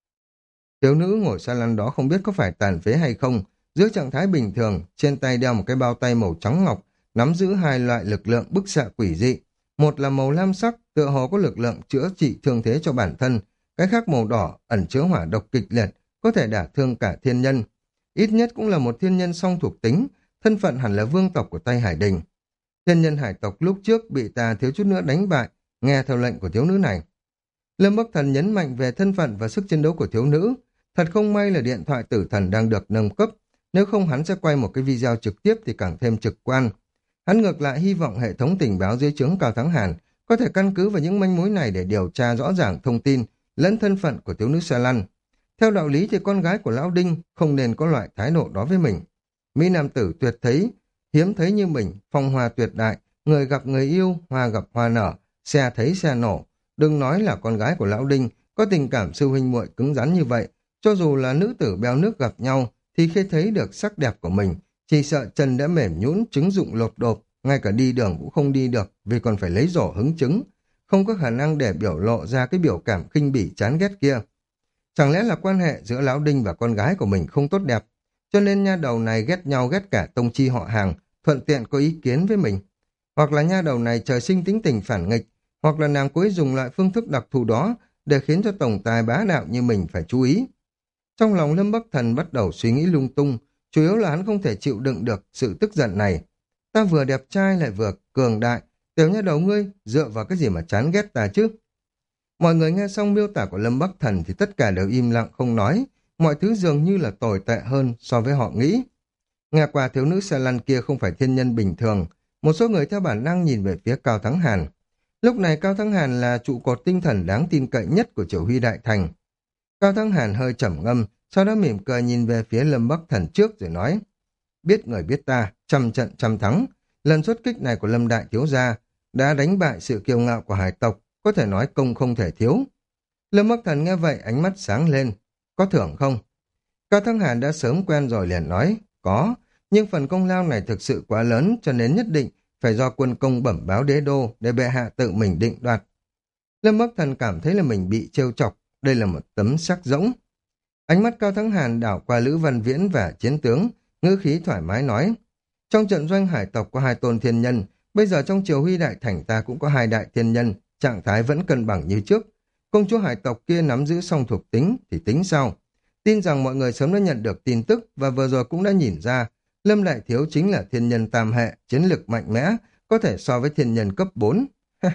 Thiếu nữ ngồi xe lăn đó không biết có phải tàn phế hay không, dưới trạng thái bình thường, trên tay đeo một cái bao tay màu trắng ngọc, nắm giữ hai loại lực lượng bức xạ quỷ dị. Một là màu lam sắc, tựa hồ có lực lượng chữa trị thương thế cho bản thân, cái khác màu đỏ, ẩn chứa hỏa độc kịch liệt, có thể đả thương cả thiên nhân. Ít nhất cũng là một thiên nhân song thuộc tính, thân phận hẳn là vương tộc của Tây Hải Đình. Thiên nhân hải tộc lúc trước bị ta thiếu chút nữa đánh bại, nghe theo lệnh của thiếu nữ này. Lâm Bắc Thần nhấn mạnh về thân phận và sức chiến đấu của thiếu nữ. Thật không may là điện thoại tử thần đang được nâng cấp, nếu không hắn sẽ quay một cái video trực tiếp thì càng thêm trực quan. Hắn ngược lại hy vọng hệ thống tình báo dưới trướng Cao Thắng Hàn có thể căn cứ vào những manh mối này để điều tra rõ ràng thông tin lẫn thân phận của thiếu nữ xe lăn. Theo đạo lý thì con gái của Lão Đinh không nên có loại thái độ đó với mình. Mỹ nam tử tuyệt thấy, hiếm thấy như mình, phong hoa tuyệt đại, người gặp người yêu, hoa gặp hoa nở, xe thấy xe nổ. Đừng nói là con gái của Lão Đinh có tình cảm sư huynh muội cứng rắn như vậy, cho dù là nữ tử bèo nước gặp nhau thì khi thấy được sắc đẹp của mình, chỉ sợ chân đã mềm nhũn, trứng rụng lột đột, ngay cả đi đường cũng không đi được vì còn phải lấy rổ hứng trứng, không có khả năng để biểu lộ ra cái biểu cảm khinh bỉ chán ghét kia. Chẳng lẽ là quan hệ giữa Lão Đinh và con gái của mình không tốt đẹp, cho nên nha đầu này ghét nhau ghét cả tông chi họ hàng, thuận tiện có ý kiến với mình. Hoặc là nha đầu này trời sinh tính tình phản nghịch, hoặc là nàng cố ý dùng lại phương thức đặc thù đó để khiến cho tổng tài bá đạo như mình phải chú ý. Trong lòng Lâm Bắc Thần bắt đầu suy nghĩ lung tung, chủ yếu là hắn không thể chịu đựng được sự tức giận này. Ta vừa đẹp trai lại vừa cường đại, tiểu nha đầu ngươi dựa vào cái gì mà chán ghét ta chứ? Mọi người nghe xong miêu tả của Lâm Bắc Thần thì tất cả đều im lặng không nói, mọi thứ dường như là tồi tệ hơn so với họ nghĩ. Nghe qua thiếu nữ xe lăn kia không phải thiên nhân bình thường, một số người theo bản năng nhìn về phía Cao Thắng Hàn. Lúc này Cao Thắng Hàn là trụ cột tinh thần đáng tin cậy nhất của Triều Huy Đại Thành. Cao Thắng Hàn hơi trầm ngâm, sau đó mỉm cười nhìn về phía Lâm Bắc Thần trước rồi nói: biết người biết ta, trăm trận trăm thắng. Lần xuất kích này của Lâm Đại Thiếu Gia đã đánh bại sự kiêu ngạo của hải tộc, có thể nói công không thể thiếu. Lâm Bắc Thần nghe vậy ánh mắt sáng lên: có thưởng không? Cao Thắng Hàn đã sớm quen rồi liền nói: có, nhưng phần công lao này thực sự quá lớn cho nên nhất định phải do quân công bẩm báo đế đô để bệ hạ tự mình định đoạt. Lâm Bắc Thần cảm thấy là mình bị trêu chọc, đây là một tấm sắc rỗng. Ánh mắt Cao Thắng Hàn đảo qua Lữ Văn Viễn và chiến tướng, ngữ khí thoải mái nói: trong trận doanh hải tộc có hai tôn thiên nhân, bây giờ trong Triều Huy Đại Thành ta cũng có hai đại thiên nhân, trạng thái vẫn cân bằng như trước. Công chúa hải tộc kia nắm giữ song thuộc tính thì tính sao? Tin rằng mọi người sớm đã nhận được tin tức và vừa rồi cũng đã nhìn ra, Lâm Đại Thiếu chính là thiên nhân tam hệ, chiến lực mạnh mẽ, có thể so với thiên nhân cấp bốn.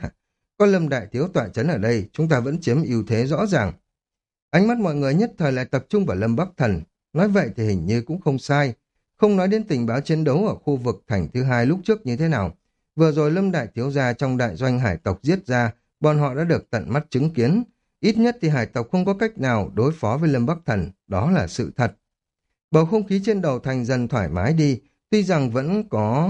Có Lâm Đại Thiếu tọa chấn ở đây, chúng ta vẫn chiếm ưu thế rõ ràng. Ánh mắt mọi người nhất thời lại tập trung vào Lâm Bắc Thần, nói vậy thì hình như cũng không sai. Không nói đến tình báo chiến đấu ở khu vực thành thứ hai lúc trước như thế nào. Vừa rồi Lâm Đại Thiếu gia trong đại doanh hải tộc giết ra, bọn họ đã được tận mắt chứng kiến. Ít nhất thì hải tộc không có cách nào đối phó với Lâm Bắc Thần, đó là sự thật. Bầu không khí trên đầu thành dần thoải mái đi, tuy rằng vẫn có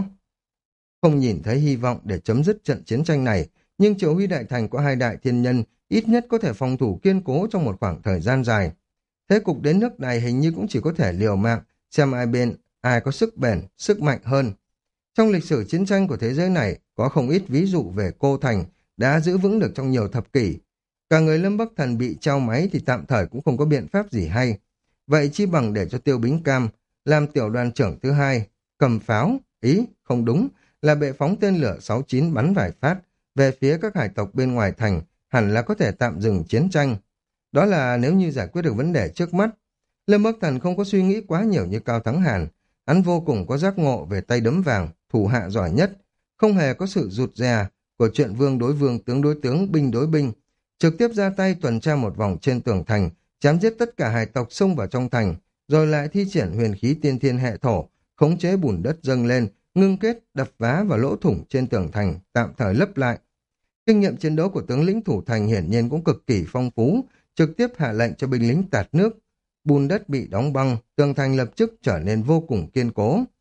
không nhìn thấy hy vọng để chấm dứt trận chiến tranh này, nhưng Triều Huy Đại Thành có hai đại thiên nhân, ít nhất có thể phòng thủ kiên cố trong một khoảng thời gian dài. Thế cục đến nước này hình như cũng chỉ có thể liều mạng, xem ai bên, ai có sức bền, sức mạnh hơn. Trong lịch sử chiến tranh của thế giới này, có không ít ví dụ về Cô Thành đã giữ vững được trong nhiều thập kỷ. Cả người Lâm Bắc Thần bị trao máy thì tạm thời cũng không có biện pháp gì hay. Vậy chi bằng để cho Tiêu Bính Cam làm tiểu đoàn trưởng thứ hai, cầm pháo, ý, không đúng, là bệ phóng tên lửa sáu chín bắn vài phát về phía các hải tộc bên ngoài thành, hẳn là có thể tạm dừng chiến tranh. Đó là nếu như giải quyết được vấn đề trước mắt. Lâm Bắc Thần không có suy nghĩ quá nhiều như Cao Thắng Hàn, hắn vô cùng có giác ngộ về tay đấm vàng, thủ hạ giỏi nhất, không hề có sự rụt rè của chuyện vương đối vương, tướng đối tướng, binh đối binh, trực tiếp ra tay tuần tra một vòng trên tường thành, chém giết tất cả hải tộc xông vào trong thành, rồi lại thi triển huyền khí tiên thiên hệ thổ, khống chế bùn đất dâng lên, ngưng kết, đập vá vào lỗ thủng trên tường thành, tạm thời lấp lại. Kinh nghiệm chiến đấu của tướng lĩnh thủ thành hiển nhiên cũng cực kỳ phong phú, trực tiếp hạ lệnh cho binh lính tạt nước. Bùn đất bị đóng băng, tường thành lập tức trở nên vô cùng kiên cố.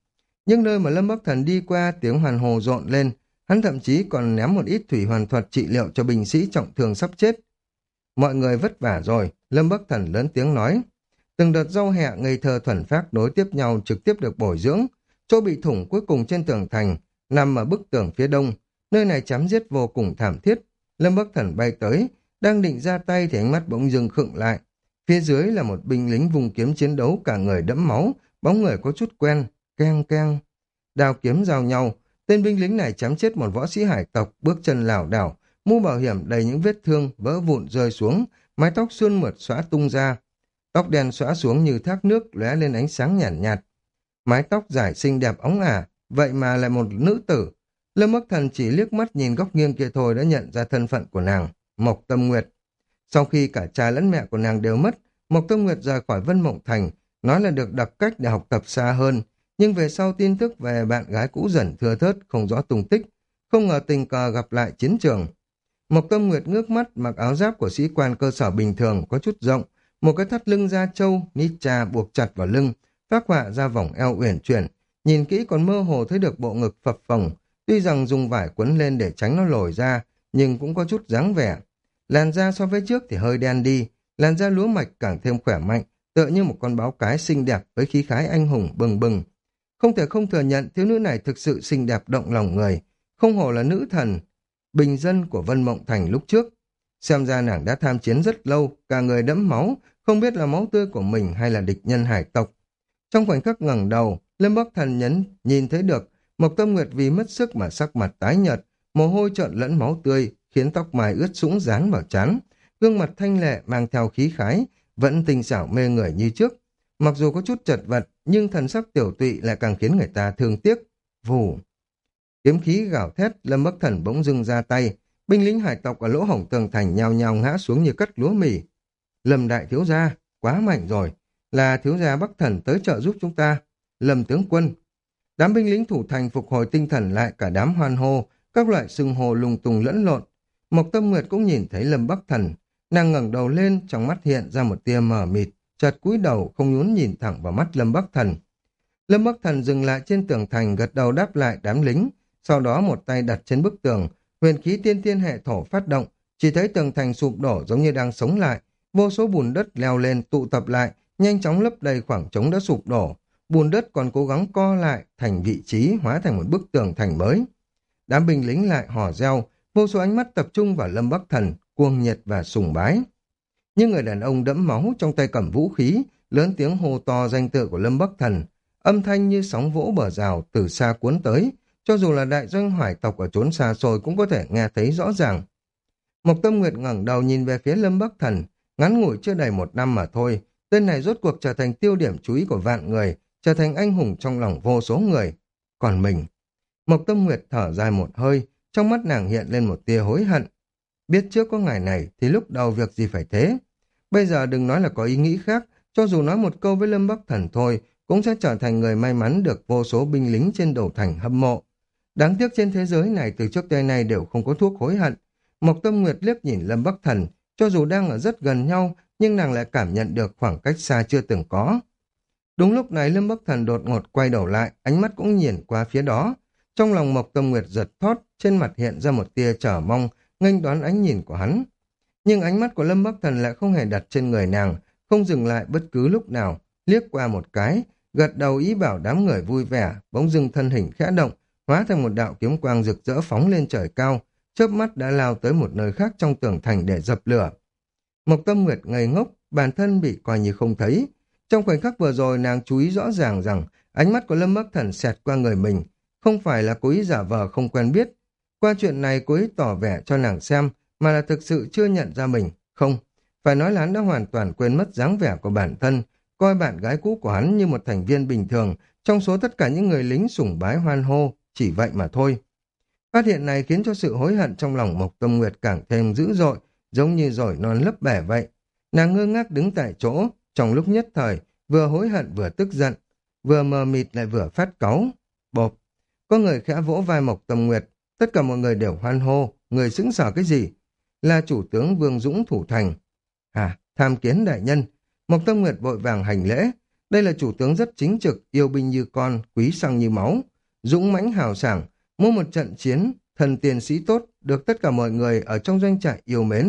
Những nơi mà Lâm Bắc Thần đi qua tiếng hoàn hồ rộn lên, hắn thậm chí còn ném một ít thủy hoàn thuật trị liệu cho binh sĩ trọng thương sắp chết. Mọi người vất vả rồi, Lâm Bắc Thần lớn tiếng nói. Từng đợt rau hẹ ngây thơ thuần phác nối tiếp nhau trực tiếp được bồi dưỡng. Chỗ bị thủng cuối cùng trên tường thành, nằm ở bức tường phía đông. Nơi này chém giết vô cùng thảm thiết. Lâm Bắc Thần bay tới, đang định ra tay thì ánh mắt bỗng dưng khựng lại. Phía dưới là một binh lính vùng kiếm chiến đấu cả người đẫm máu, bóng người có chút quen, keng keng. Đao kiếm giao nhau, tên binh lính này chém chết một võ sĩ hải tộc, bước chân lảo đảo, mũ bảo hiểm đầy những vết thương, vỡ vụn rơi xuống, mái tóc suôn mượt xõa tung ra. Tóc đen xõa xuống như thác nước lóe lên ánh sáng nhàn nhạt, nhạt. Mái tóc dài xinh đẹp óng ả, vậy mà lại một nữ tử. Lâm Bắc Thần chỉ liếc mắt nhìn góc nghiêng kia thôi đã nhận ra thân phận của nàng, Mộc Tâm Nguyệt. Sau khi cả cha lẫn mẹ của nàng đều mất, Mộc Tâm Nguyệt rời khỏi Vân Mộng Thành, nói là được đặc cách để học tập xa hơn, nhưng về sau tin tức về bạn gái cũ dần thưa thớt, không rõ tung tích, không ngờ tình cờ gặp lại chiến trường. Mộc Tâm Nguyệt ngước mắt, mặc áo giáp của sĩ quan cơ sở bình thường có chút rộng, một cái thắt lưng da trâu, nít trà buộc chặt vào lưng, phác họa ra vòng eo uyển chuyển, nhìn kỹ còn mơ hồ thấy được bộ ngực phập phồng, tuy rằng dùng vải quấn lên để tránh nó lồi ra, nhưng cũng có chút dáng vẻ. Làn da so với trước thì hơi đen đi, làn da lúa mạch càng thêm khỏe mạnh, tựa như một con báo cái xinh đẹp với khí khái anh hùng bừng bừng. Không thể không thừa nhận thiếu nữ này thực sự xinh đẹp động lòng người, không hổ là nữ thần, bình dân của Vân Mộng Thành lúc trước. Xem ra nàng đã tham chiến rất lâu, cả người đẫm máu, không biết là máu tươi của mình hay là địch nhân hải tộc. Trong khoảnh khắc ngẩng đầu, Lâm Bắc Thần nhấn nhìn thấy được Mộc Tâm Nguyệt vì mất sức mà sắc mặt tái nhợt, mồ hôi trợn lẫn máu tươi, khiến tóc mai ướt sũng dán vào trán, gương mặt thanh lệ mang theo khí khái, vẫn tinh xảo mê người như trước. Mặc dù có chút chật vật, nhưng thần sắc tiểu tụy lại càng khiến người ta thương tiếc. Vù! Kiếm khí gào thét, Lâm Bắc Thần bỗng dưng ra tay, binh lính hải tộc ở lỗ hổng tường thành nhao nhao ngã xuống như cắt lúa mì. Lâm đại thiếu gia, quá mạnh rồi, là thiếu gia Bắc Thần tới trợ giúp chúng ta. Lâm tướng quân. Đám binh lính thủ thành phục hồi tinh thần lại, cả đám hoan hô, các loại xưng hô lung tung lẫn lộn. Mộc Tâm Nguyệt cũng nhìn thấy Lâm Bắc Thần, nàng ngẩng đầu lên, trong mắt hiện ra một tia mờ mịt, chợt cúi đầu không nhún nhìn thẳng vào mắt Lâm Bắc Thần. Lâm Bắc Thần dừng lại trên tường thành, gật đầu đáp lại đám lính, sau đó một tay đặt trên bức tường, huyền khí tiên tiên hệ thổ phát động, chỉ thấy tường thành sụp đổ giống như đang sống lại, vô số bùn đất leo lên tụ tập lại, nhanh chóng lấp đầy khoảng trống đã sụp đổ, bùn đất còn cố gắng co lại thành vị trí, hóa thành một bức tường thành mới. Đám binh lính lại hò reo, vô số ánh mắt tập trung vào Lâm Bắc Thần, cuồng nhiệt và sùng bái. Những người đàn ông đẫm máu trong tay cầm vũ khí, lớn tiếng hô to danh tự của Lâm Bắc Thần, âm thanh như sóng vỗ bờ rào từ xa cuốn tới, cho dù là đại doanh hải tộc ở chốn xa xôi cũng có thể nghe thấy rõ ràng. Mộc Tâm Nguyệt ngẩng đầu nhìn về phía Lâm Bắc Thần, ngắn ngủi chưa đầy một năm mà thôi, tên này rốt cuộc trở thành tiêu điểm chú ý của vạn người, trở thành anh hùng trong lòng vô số người. Còn mình, Mộc Tâm Nguyệt thở dài một hơi, trong mắt nàng hiện lên một tia hối hận. Biết trước có ngày này thì lúc đầu việc gì phải thế. Bây giờ đừng nói là có ý nghĩ khác, cho dù nói một câu với Lâm Bắc Thần thôi, cũng sẽ trở thành người may mắn được vô số binh lính trên đầu thành hâm mộ. Đáng tiếc trên thế giới này từ trước tới nay đều không có thuốc hối hận. Mộc Tâm Nguyệt liếc nhìn Lâm Bắc Thần, cho dù đang ở rất gần nhau, nhưng nàng lại cảm nhận được khoảng cách xa chưa từng có. Đúng lúc này Lâm Bắc Thần đột ngột quay đầu lại, ánh mắt cũng nhìn qua phía đó. Trong lòng Mộc Tâm Nguyệt giật thót, trên mặt hiện ra một tia chờ mong, nghênh đón ánh nhìn của hắn. Nhưng ánh mắt của Lâm Bắc Thần lại không hề đặt trên người nàng, không dừng lại bất cứ lúc nào, liếc qua một cái, gật đầu ý bảo đám người vui vẻ, bỗng dưng thân hình khẽ động, hóa thành một đạo kiếm quang rực rỡ phóng lên trời cao, chớp mắt đã lao tới một nơi khác trong tường thành để dập lửa. Mộc Tâm Nguyệt ngây ngốc, bản thân bị coi như không thấy. Trong khoảnh khắc vừa rồi nàng chú ý rõ ràng rằng ánh mắt của Lâm Bắc Thần xẹt qua người mình, không phải là cố ý giả vờ không quen biết. Qua chuyện này cố ý tỏ vẻ cho nàng xem, mà là thực sự chưa nhận ra mình. Không, phải nói là hắn đã hoàn toàn quên mất dáng vẻ của bản thân, coi bạn gái cũ của hắn như một thành viên bình thường trong số tất cả những người lính sủng bái hoan hô, chỉ vậy mà thôi. Phát hiện này khiến cho sự hối hận trong lòng Mộc Tâm Nguyệt càng thêm dữ dội, giống như dổi non lấp bể vậy. Nàng ngơ ngác đứng tại chỗ, trong lúc nhất thời, vừa hối hận vừa tức giận, vừa mờ mịt lại vừa phát cáu. Bộp! Có người khẽ vỗ vai Mộc Tâm Nguyệt, tất cả mọi người đều hoan hô, người sững sờ cái gì? Là chủ tướng Vương Dũng thủ thành. À, tham kiến đại nhân. Mộc Tâm Nguyệt vội vàng hành lễ, Đây là chủ tướng rất chính trực, yêu binh như con, quý sang như máu, dũng mãnh hào sảng, mỗi một trận chiến, thần tiền sĩ tốt, được tất cả mọi người ở trong doanh trại yêu mến.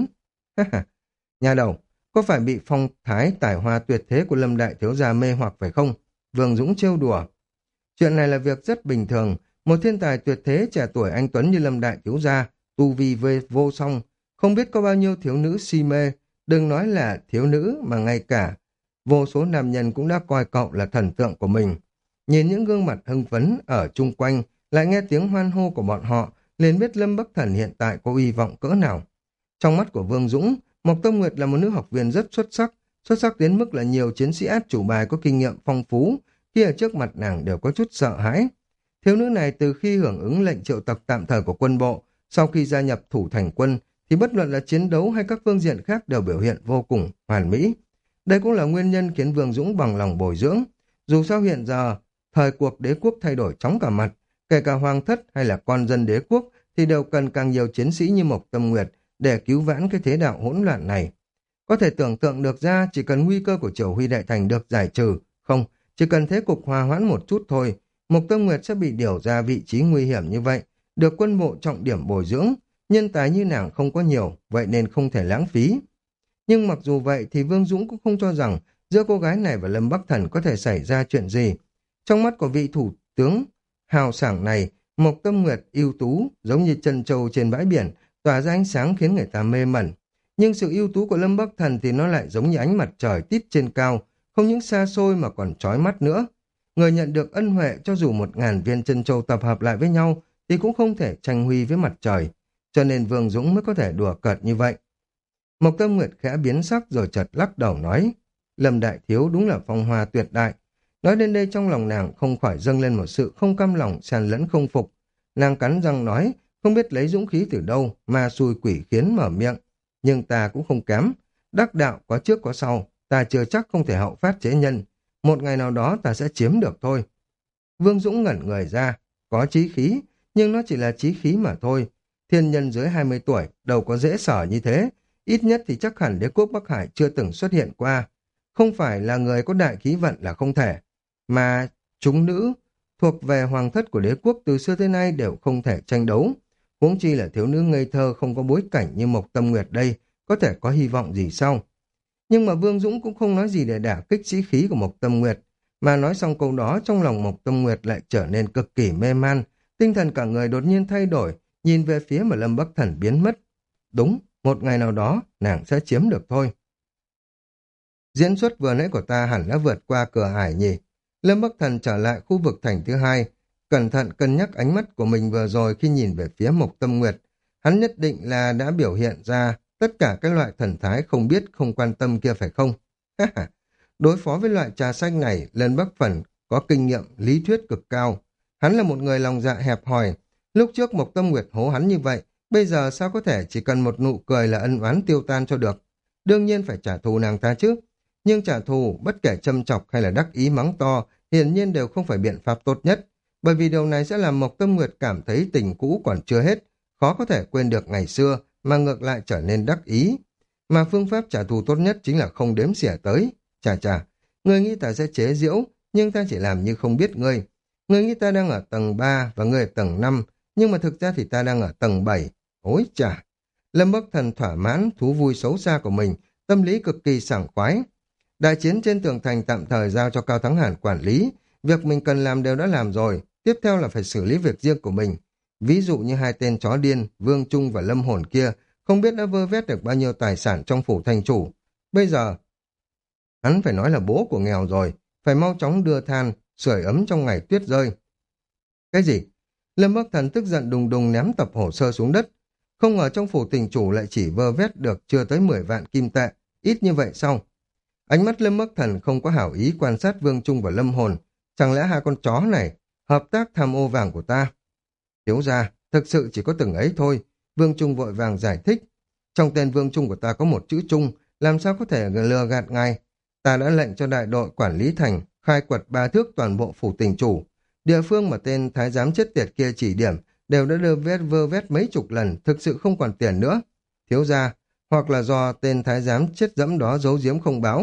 Nhà đầu, có phải bị phong thái tài hoa tuyệt thế của Lâm Đại Thiếu Gia mê hoặc phải không? Vương Dũng trêu đùa. Chuyện này là việc rất bình thường, một thiên tài tuyệt thế trẻ tuổi anh tuấn như Lâm Đại Thiếu Gia, tu vi về vô song, không biết có bao nhiêu thiếu nữ si mê, đừng nói là thiếu nữ mà ngay cả vô số nam nhân cũng đã coi cậu là thần tượng của mình. Nhìn những gương mặt hưng phấn ở chung quanh, lại nghe tiếng hoan hô của bọn họ, liền biết Lâm Bắc Thần hiện tại có uy vọng cỡ nào. Trong mắt của Vương Dũng, Mộc Tâm Nguyệt là một nữ học viên rất xuất sắc, xuất sắc đến mức là nhiều chiến sĩ át chủ bài có kinh nghiệm phong phú, khi ở trước mặt nàng đều có chút sợ hãi. Thiếu nữ này từ khi hưởng ứng lệnh triệu tập tạm thời của quân bộ, sau khi gia nhập thủ thành quân, thì bất luận là chiến đấu hay các phương diện khác đều biểu hiện vô cùng hoàn mỹ. Đây cũng là nguyên nhân khiến Vương Dũng bằng lòng bồi dưỡng. Dù sao hiện giờ, thời cuộc đế quốc thay đổi chóng cả mặt, kể cả hoàng thất hay là con dân đế quốc thì đều cần càng nhiều chiến sĩ như Mộc Tâm Nguyệt để cứu vãn cái thế đạo hỗn loạn này. Có thể tưởng tượng được ra chỉ cần nguy cơ của Triều Huy Đại Thành được giải trừ, không, chỉ cần thế cục hòa hoãn một chút thôi, Mộc Tâm Nguyệt sẽ bị điều ra vị trí nguy hiểm như vậy, được quân bộ trọng điểm bồi dưỡng, nhân tài như nàng không có nhiều, vậy nên không thể lãng phí. Nhưng mặc dù vậy thì Vương Dũng cũng không cho rằng giữa cô gái này và Lâm Bắc Thần có thể xảy ra chuyện gì. Trong mắt của vị thủ tướng hào sảng này, Mộc Tâm Nguyệt ưu tú giống như chân châu trên bãi biển, tỏa ra ánh sáng khiến người ta mê mẩn. Nhưng sự ưu tú của Lâm Bắc Thần thì nó lại giống như ánh mặt trời tít trên cao, không những xa xôi mà còn chói mắt nữa. Người nhận được ân huệ cho dù một ngàn viên chân châu tập hợp lại với nhau thì cũng không thể tranh huy với mặt trời, cho nên Vương Dũng mới có thể đùa cợt như vậy. Mộc Tâm Nguyệt khẽ biến sắc rồi chợt lắc đầu nói, Lâm Đại Thiếu đúng là phong hoa tuyệt đại. Nói đến đây trong lòng nàng không khỏi dâng lên một sự không cam lòng tràn lẫn không phục. Nàng cắn răng nói, không biết lấy dũng khí từ đâu mà xui quỷ khiến mở miệng. Nhưng ta cũng không kém, đắc đạo có trước có sau, ta chưa chắc không thể hậu phát chế nhân. Một ngày nào đó ta sẽ chiếm được thôi. Vương Dũng ngẩn người ra, có chí khí, nhưng nó chỉ là chí khí mà thôi. Thiên nhân dưới hai mươi tuổi, đâu có dễ sở như thế. Ít nhất thì chắc hẳn đế quốc Bắc Hải chưa từng xuất hiện qua. Không phải là người có đại khí vận là không thể. Mà chúng nữ thuộc về hoàng thất của đế quốc từ xưa tới nay đều không thể tranh đấu. Huống chi là thiếu nữ ngây thơ không có bối cảnh như Mộc Tâm Nguyệt đây, có thể có hy vọng gì sao? Nhưng mà Vương Dũng cũng không nói gì để đả kích sĩ khí của Mộc Tâm Nguyệt. Mà nói xong câu đó trong lòng Mộc Tâm Nguyệt lại trở nên cực kỳ mê man. Tinh thần cả người đột nhiên thay đổi, nhìn về phía mà Lâm Bắc Thần biến mất. Đúng, một ngày nào đó nàng sẽ chiếm được thôi. Diễn xuất vừa nãy của ta hẳn đã vượt qua cửa ải nhỉ. Lâm Bắc Thần trở lại khu vực thành thứ hai, cẩn thận cân nhắc ánh mắt của mình vừa rồi khi nhìn về phía Mộc Tâm Nguyệt. Hắn nhất định là đã biểu hiện ra tất cả các loại thần thái không biết không quan tâm kia phải không? Đối phó với loại trà xanh này, Lâm Bắc Thần có kinh nghiệm lý thuyết cực cao. Hắn là một người lòng dạ hẹp hòi. Lúc trước Mộc Tâm Nguyệt hố hắn như vậy, bây giờ sao có thể chỉ cần một nụ cười là ân oán tiêu tan cho được? Đương nhiên phải trả thù nàng ta chứ. Nhưng trả thù, bất kể châm chọc hay là đắc ý mắng to, hiển nhiên đều không phải biện pháp tốt nhất. Bởi vì điều này sẽ làm Mộc Tâm Nguyệt cảm thấy tình cũ còn chưa hết, khó có thể quên được ngày xưa, mà ngược lại trở nên đắc ý. Mà phương pháp trả thù tốt nhất chính là không đếm xỉa tới. Chà chà, người nghĩ ta sẽ chế giễu, nhưng ta chỉ làm như không biết ngươi. Người nghĩ ta đang ở tầng ba và ngươi ở tầng năm, nhưng mà thực ra thì ta đang ở tầng bảy. Ôi chà! Lâm Bắc Thần thỏa mãn thú vui xấu xa của mình, tâm lý cực kỳ sảng khoái. Đại chiến trên tường thành tạm thời giao cho Cao Thắng Hàn quản lý, việc mình cần làm đều đã làm rồi, tiếp theo là phải xử lý việc riêng của mình. Ví dụ như hai tên chó điên, Vương Trung và Lâm Hồn kia, không biết đã vơ vét được bao nhiêu tài sản trong phủ thành chủ. Bây giờ, hắn phải nói là bố của nghèo rồi, phải mau chóng đưa than, sưởi ấm trong ngày tuyết rơi. Cái gì? Lâm Bắc Thần tức giận đùng đùng ném tập hồ sơ xuống đất. Không ngờ trong phủ thành chủ lại chỉ vơ vét được chưa tới mười vạn kim tệ, ít như vậy sao? Ánh mắt Lâm Bắc Thần không có hảo ý quan sát Vương Trung và Lâm Hồn. Chẳng lẽ hai con chó này hợp tác tham ô vàng của ta? Thiếu ra, thực sự chỉ có từng ấy thôi. Vương Trung vội vàng giải thích. Trong tên Vương Trung của ta có một chữ Trung, làm sao có thể lừa gạt ngài? Ta đã lệnh cho đại đội quản lý thành khai quật ba thước toàn bộ phủ tỉnh chủ. Địa phương mà tên thái giám chết tiệt kia chỉ điểm đều đã đưa vét vơ vét mấy chục lần, thực sự không còn tiền nữa. Thiếu ra, hoặc là do tên thái giám chết dẫm đó giấu giếm không báo,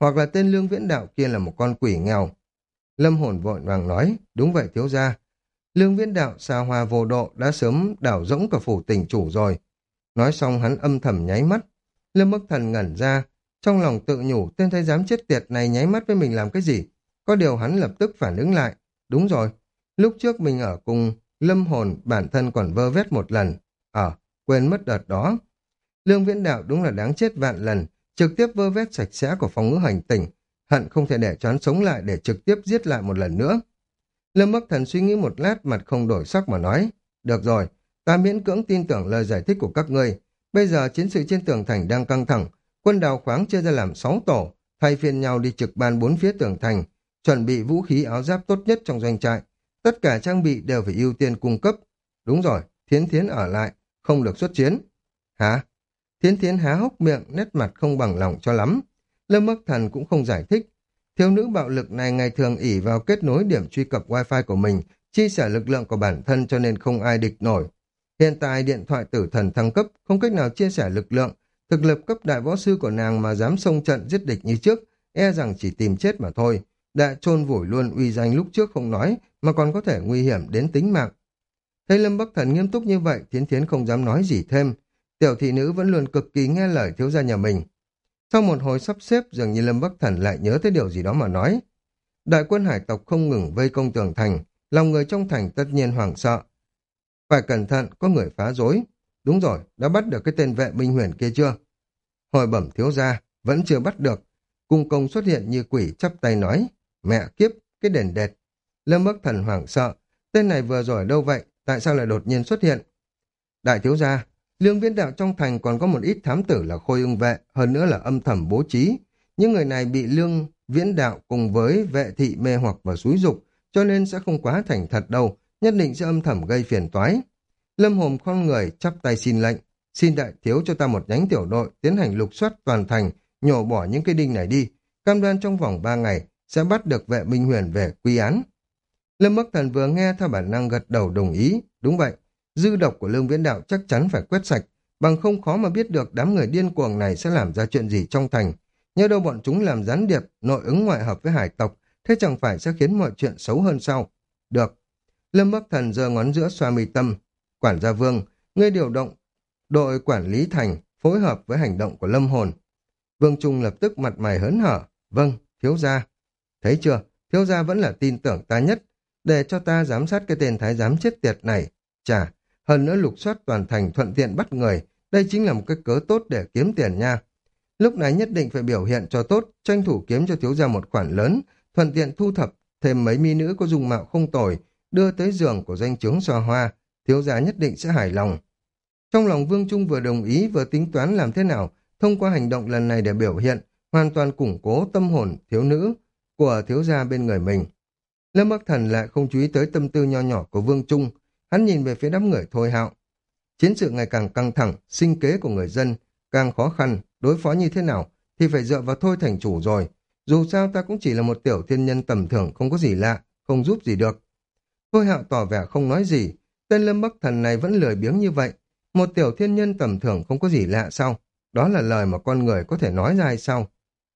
hoặc là tên Lương Viễn Đạo kia là một con quỷ nghèo. Lâm Hồn vội vàng nói, đúng vậy thiếu gia. Lương Viễn Đạo xa hoa vô độ đã sớm đảo rỗng cả phủ tỉnh chủ rồi. Nói xong hắn âm thầm nháy mắt. Lâm Bắc Thần ngẩn ra, trong lòng tự nhủ tên thái giám chết tiệt này nháy mắt với mình làm cái gì. Có điều hắn lập tức phản ứng lại. Đúng rồi, lúc trước mình ở cùng Lâm Hồn bản thân còn vơ vét một lần. Ờ, quên mất đợt đó. Lương Viễn Đạo đúng là đáng chết vạn lần, trực tiếp vơ vét sạch sẽ của phòng ngữ hành tỉnh, hận không thể để cho hắn sống lại để trực tiếp giết lại một lần nữa. Lâm Bắc Thần suy nghĩ một lát, mặt không đổi sắc mà nói, được rồi, ta miễn cưỡng tin tưởng lời giải thích của các ngươi. Bây giờ chiến sự trên tường thành đang căng thẳng, quân đào khoáng chia ra làm sáu tổ, thay phiên nhau đi trực ban bốn phía tường thành, chuẩn bị vũ khí áo giáp tốt nhất trong doanh trại. Tất cả trang bị đều phải ưu tiên cung cấp. Đúng rồi, Thiến Thiến ở lại, không được xuất chiến. Hả? Thiến Thiến há hốc miệng, nét mặt không bằng lòng cho lắm. Lâm Bắc Thần cũng không giải thích. Thiếu nữ bạo lực này ngày thường ỷ vào kết nối điểm truy cập wifi của mình, chia sẻ lực lượng của bản thân cho nên không ai địch nổi. Hiện tại điện thoại tử thần thăng cấp, không cách nào chia sẻ lực lượng. Thực lực cấp đại võ sư của nàng mà dám xông trận giết địch như trước, e rằng chỉ tìm chết mà thôi. Đã chôn vùi luôn uy danh lúc trước không nói, mà còn có thể nguy hiểm đến tính mạng. Thấy Lâm Bắc Thần nghiêm túc như vậy, Thiến Thiến không dám nói gì thêm. Tiểu thị nữ vẫn luôn cực kỳ nghe lời thiếu gia nhà mình. Sau một hồi sắp xếp, dường như Lâm Bắc Thần lại nhớ tới điều gì đó mà nói. Đại quân hải tộc không ngừng vây công tường thành, lòng người trong thành tất nhiên hoảng sợ. Phải cẩn thận, có người phá rối. Đúng rồi, đã bắt được cái tên vệ Minh Huyền kia chưa? Hồi bẩm thiếu gia, vẫn chưa bắt được. Cung công xuất hiện như quỷ chắp tay nói, mẹ kiếp, cái đền đệt. Lâm Bắc Thần hoảng sợ, tên này vừa rồi ở đâu vậy, tại sao lại đột nhiên xuất hiện? Đại thiếu gia, Lương Viễn Đạo trong thành còn có một ít thám tử là khôi ưng vệ, hơn nữa là âm thầm bố trí. Những người này bị Lương Viễn Đạo cùng với vệ thị mê hoặc và xúi dục, cho nên sẽ không quá thành thật đâu, nhất định sẽ âm thầm gây phiền toái. Lâm Hồn khom người chắp tay xin lệnh, xin đại thiếu cho ta một nhánh tiểu đội tiến hành lục soát toàn thành, nhổ bỏ những cái đinh này đi, cam đoan trong vòng ba ngày sẽ bắt được vệ Minh Huyền về quy án. Lâm Bắc Thần vừa nghe theo bản năng gật đầu đồng ý, đúng vậy. Dư độc của Lương Viễn Đạo chắc chắn phải quét sạch, bằng không khó mà biết được đám người điên cuồng này sẽ làm ra chuyện gì trong thành. Nhớ đâu bọn chúng làm gián điệp, nội ứng ngoại hợp với hải tộc, thế chẳng phải sẽ khiến mọi chuyện xấu hơn sao? Được. Lâm Bắc Thần giơ ngón giữa xoa mi tâm. Quản gia Vương, ngươi điều động đội quản lý thành, phối hợp với hành động của Lâm Hồn. Vương Trung lập tức mặt mày hớn hở. Vâng, thiếu gia. Thấy chưa, thiếu gia vẫn là tin tưởng ta nhất, để cho ta giám sát cái tên thái giám chết tiệt này. Chà, hơn nữa lục soát toàn thành thuận tiện bắt người, đây chính là một cái cớ tốt để kiếm tiền nha. Lúc này nhất định phải biểu hiện cho tốt, tranh thủ kiếm cho thiếu gia một khoản lớn, thuận tiện thu thập thêm mấy mỹ nữ có dung mạo không tồi, đưa tới giường của danh chướng xoa hoa, thiếu gia nhất định sẽ hài lòng. Trong lòng Vương Trung vừa đồng ý vừa tính toán làm thế nào, thông qua hành động lần này để biểu hiện, hoàn toàn củng cố tâm hồn thiếu nữ của thiếu gia bên người mình. Lâm Bắc Thần lại không chú ý tới tâm tư nho nhỏ của Vương Trung, hắn nhìn về phía đám người Thôi Hạo. Chiến sự ngày càng căng thẳng, sinh kế của người dân càng khó khăn, đối phó như thế nào thì phải dựa vào Thôi thành chủ rồi. Dù sao ta cũng chỉ là một tiểu thiên nhân tầm thường, không có gì lạ, không giúp gì được. Thôi Hạo tỏ vẻ không nói gì, tên Lâm Bắc Thần này vẫn lười biếng như vậy. Một tiểu thiên nhân tầm thường không có gì lạ sao? Đó là lời mà con người có thể nói ra hay sao?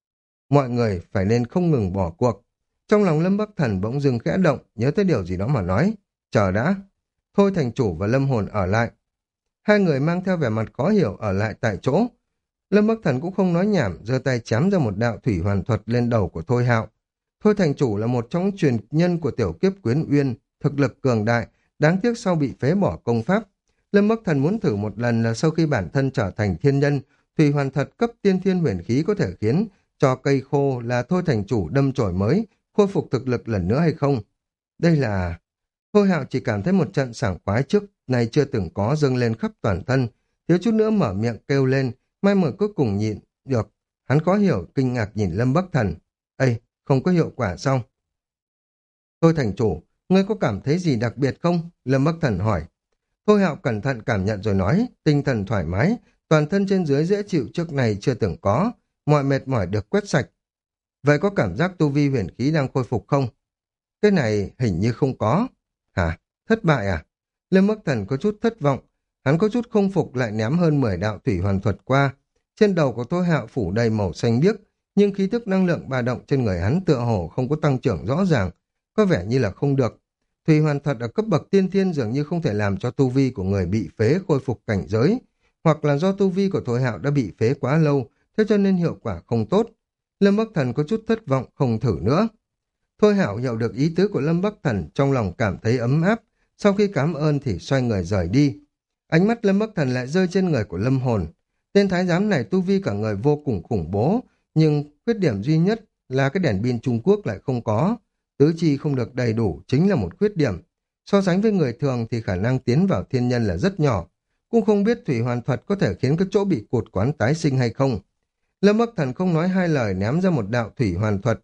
Mọi người phải nên không ngừng bỏ cuộc. Trong lòng Lâm Bắc Thần bỗng dưng khẽ động, nhớ tới điều gì đó mà nói. Chờ đã. Thôi thành chủ và Lâm Hồn ở lại. Hai người mang theo vẻ mặt khó hiểu ở lại tại chỗ. Lâm Bắc Thần cũng không nói nhảm, giơ tay chém ra một đạo thủy hoàn thuật lên đầu của Thôi Hạo. Thôi thành chủ là một trong những truyền nhân của tiểu kiếp Quyến Uyên, thực lực cường đại, đáng tiếc sau bị phế bỏ công pháp. Lâm Bắc Thần muốn thử một lần là sau khi bản thân trở thành thiên nhân, thủy hoàn thuật cấp tiên thiên huyền khí có thể khiến cho cây khô là Thôi thành chủ đâm chổi mới, khôi phục thực lực lần nữa hay không. Đây là... Thôi Hạo chỉ cảm thấy một trận sảng khoái trước này chưa từng có dâng lên khắp toàn thân, thiếu chút nữa mở miệng kêu lên, may mà cuối cùng nhịn được. Hắn khó hiểu, kinh ngạc nhìn Lâm Bắc Thần. Ây, không có hiệu quả sao? Thôi thành chủ, ngươi có cảm thấy gì đặc biệt không? Lâm Bắc Thần hỏi. Thôi Hạo cẩn thận cảm nhận rồi nói, tinh thần thoải mái, toàn thân trên dưới dễ chịu trước này chưa từng có, mọi mệt mỏi được quét sạch. Vậy có cảm giác tu vi huyền khí đang khôi phục không? Cái này hình như không có. Hả? Thất bại à? Lâm Bắc Thần có chút thất vọng, hắn có chút không phục lại ném hơn mười đạo thủy hoàn thuật qua. Trên đầu của Thôi Hạo phủ đầy màu xanh biếc, nhưng khí thức năng lượng ba động trên người hắn tựa hồ không có tăng trưởng rõ ràng, có vẻ như là không được. Thủy hoàn thuật ở cấp bậc tiên thiên dường như không thể làm cho tu vi của người bị phế khôi phục cảnh giới, hoặc là do tu vi của Thôi Hạo đã bị phế quá lâu, thế cho nên hiệu quả không tốt. Lâm Bắc Thần có chút thất vọng, không thử nữa. Thôi Hạo hiểu được ý tứ của Lâm Bắc Thần, trong lòng cảm thấy ấm áp, sau khi cảm ơn thì xoay người rời đi. Ánh mắt Lâm Bắc Thần lại rơi trên người của Lâm Hồn. Tên thái giám này tu vi cả người vô cùng khủng bố, nhưng khuyết điểm duy nhất là cái đèn pin Trung Quốc lại không có. Tứ chi không được đầy đủ chính là một khuyết điểm. So sánh với người thường thì khả năng tiến vào thiên nhân là rất nhỏ. Cũng không biết thủy hoàn thuật có thể khiến cái chỗ bị cụt quán tái sinh hay không. Lâm Bắc Thần không nói hai lời ném ra một đạo thủy hoàn thuật.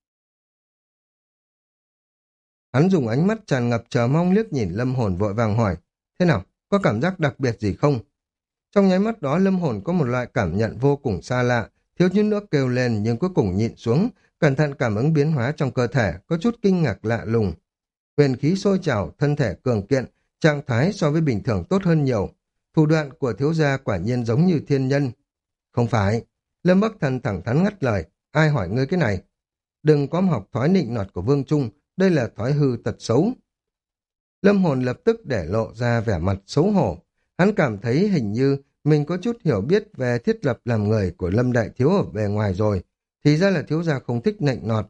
Hắn dùng ánh mắt tràn ngập chờ mong liếc nhìn Lâm Hồn vội vàng hỏi, thế nào, có cảm giác đặc biệt gì không? Trong nháy mắt đó Lâm Hồn có một loại cảm nhận vô cùng xa lạ, thiếu chút nữa kêu lên nhưng cuối cùng nhịn xuống, cẩn thận cảm ứng biến hóa trong cơ thể, có chút kinh ngạc lạ lùng. Huyền khí sôi trào, thân thể cường kiện, trạng thái so với bình thường tốt hơn nhiều. Thủ đoạn của thiếu gia quả nhiên giống như thiên nhân. Không phải, Lâm Bắc Thần thẳng thắn ngắt lời, ai hỏi ngươi cái này? Đừng có học thói nịnh nọt của Vương Trung, đây là thói hư tật xấu. Lâm Hồn lập tức để lộ ra vẻ mặt xấu hổ. Hắn cảm thấy hình như mình có chút hiểu biết về thiết lập làm người của Lâm Đại Thiếu ở bề ngoài rồi, thì ra là thiếu gia không thích nịnh nọt.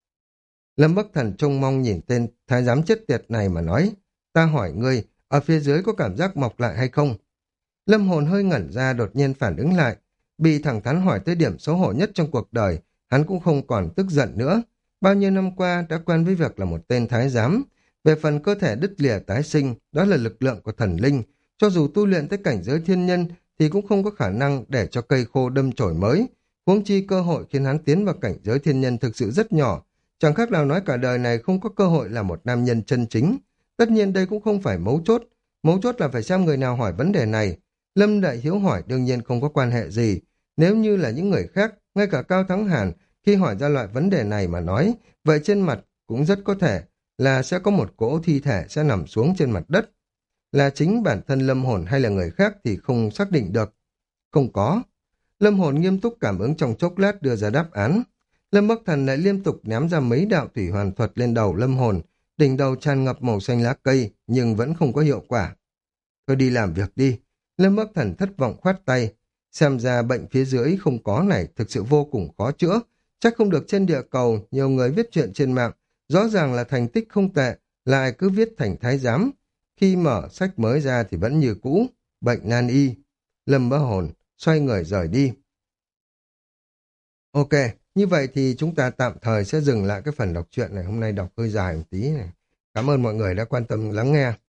Lâm Bắc Thần trông mong nhìn tên thái giám chết tiệt này mà nói, ta hỏi ngươi, ở phía dưới có cảm giác mọc lại hay không? Lâm Hồn hơi ngẩn ra đột nhiên phản ứng lại, bị thẳng thắn hỏi tới điểm xấu hổ nhất trong cuộc đời, hắn cũng không còn tức giận nữa. Bao nhiêu năm qua đã quen với việc là một tên thái giám, về phần cơ thể đứt lìa tái sinh, đó là lực lượng của thần linh, cho dù tu luyện tới cảnh giới thiên nhân thì cũng không có khả năng để cho cây khô đâm chồi mới, huống chi cơ hội khiến hắn tiến vào cảnh giới thiên nhân thực sự rất nhỏ, chẳng khác nào nói cả đời này không có cơ hội là một nam nhân chân chính. Tất nhiên đây cũng không phải mấu chốt, mấu chốt là phải xem người nào hỏi vấn đề này. Lâm Đại Hiếu hỏi đương nhiên không có quan hệ gì, nếu như là những người khác, ngay cả Cao Thắng Hàn, khi hỏi ra loại vấn đề này mà nói, vậy trên mặt cũng rất có thể là sẽ có một cỗ thi thể sẽ nằm xuống trên mặt đất. Là chính bản thân Lâm Hồn hay là người khác thì không xác định được. Không có. Lâm Hồn nghiêm túc cảm ứng trong chốc lát đưa ra đáp án. Lâm Bắc Thần lại liên tục ném ra mấy đạo thủy hoàn thuật lên đầu Lâm Hồn, đỉnh đầu tràn ngập màu xanh lá cây nhưng vẫn không có hiệu quả. Thôi đi làm việc đi. Lâm Bắc Thần thất vọng khoát tay. Xem ra bệnh phía dưới không có này thực sự vô cùng khó chữa. Chắc không được trên địa cầu nhiều người viết chuyện trên mạng. Rõ ràng là thành tích không tệ, lại cứ viết thành thái giám. Khi mở sách mới ra thì vẫn như cũ. Bệnh nan y. Lâm Bắc Hồn xoay người rời đi. Ok, như vậy thì chúng ta tạm thời sẽ dừng lại cái phần đọc truyện này. Hôm nay đọc hơi dài một tí này. Cảm ơn mọi người đã quan tâm lắng nghe.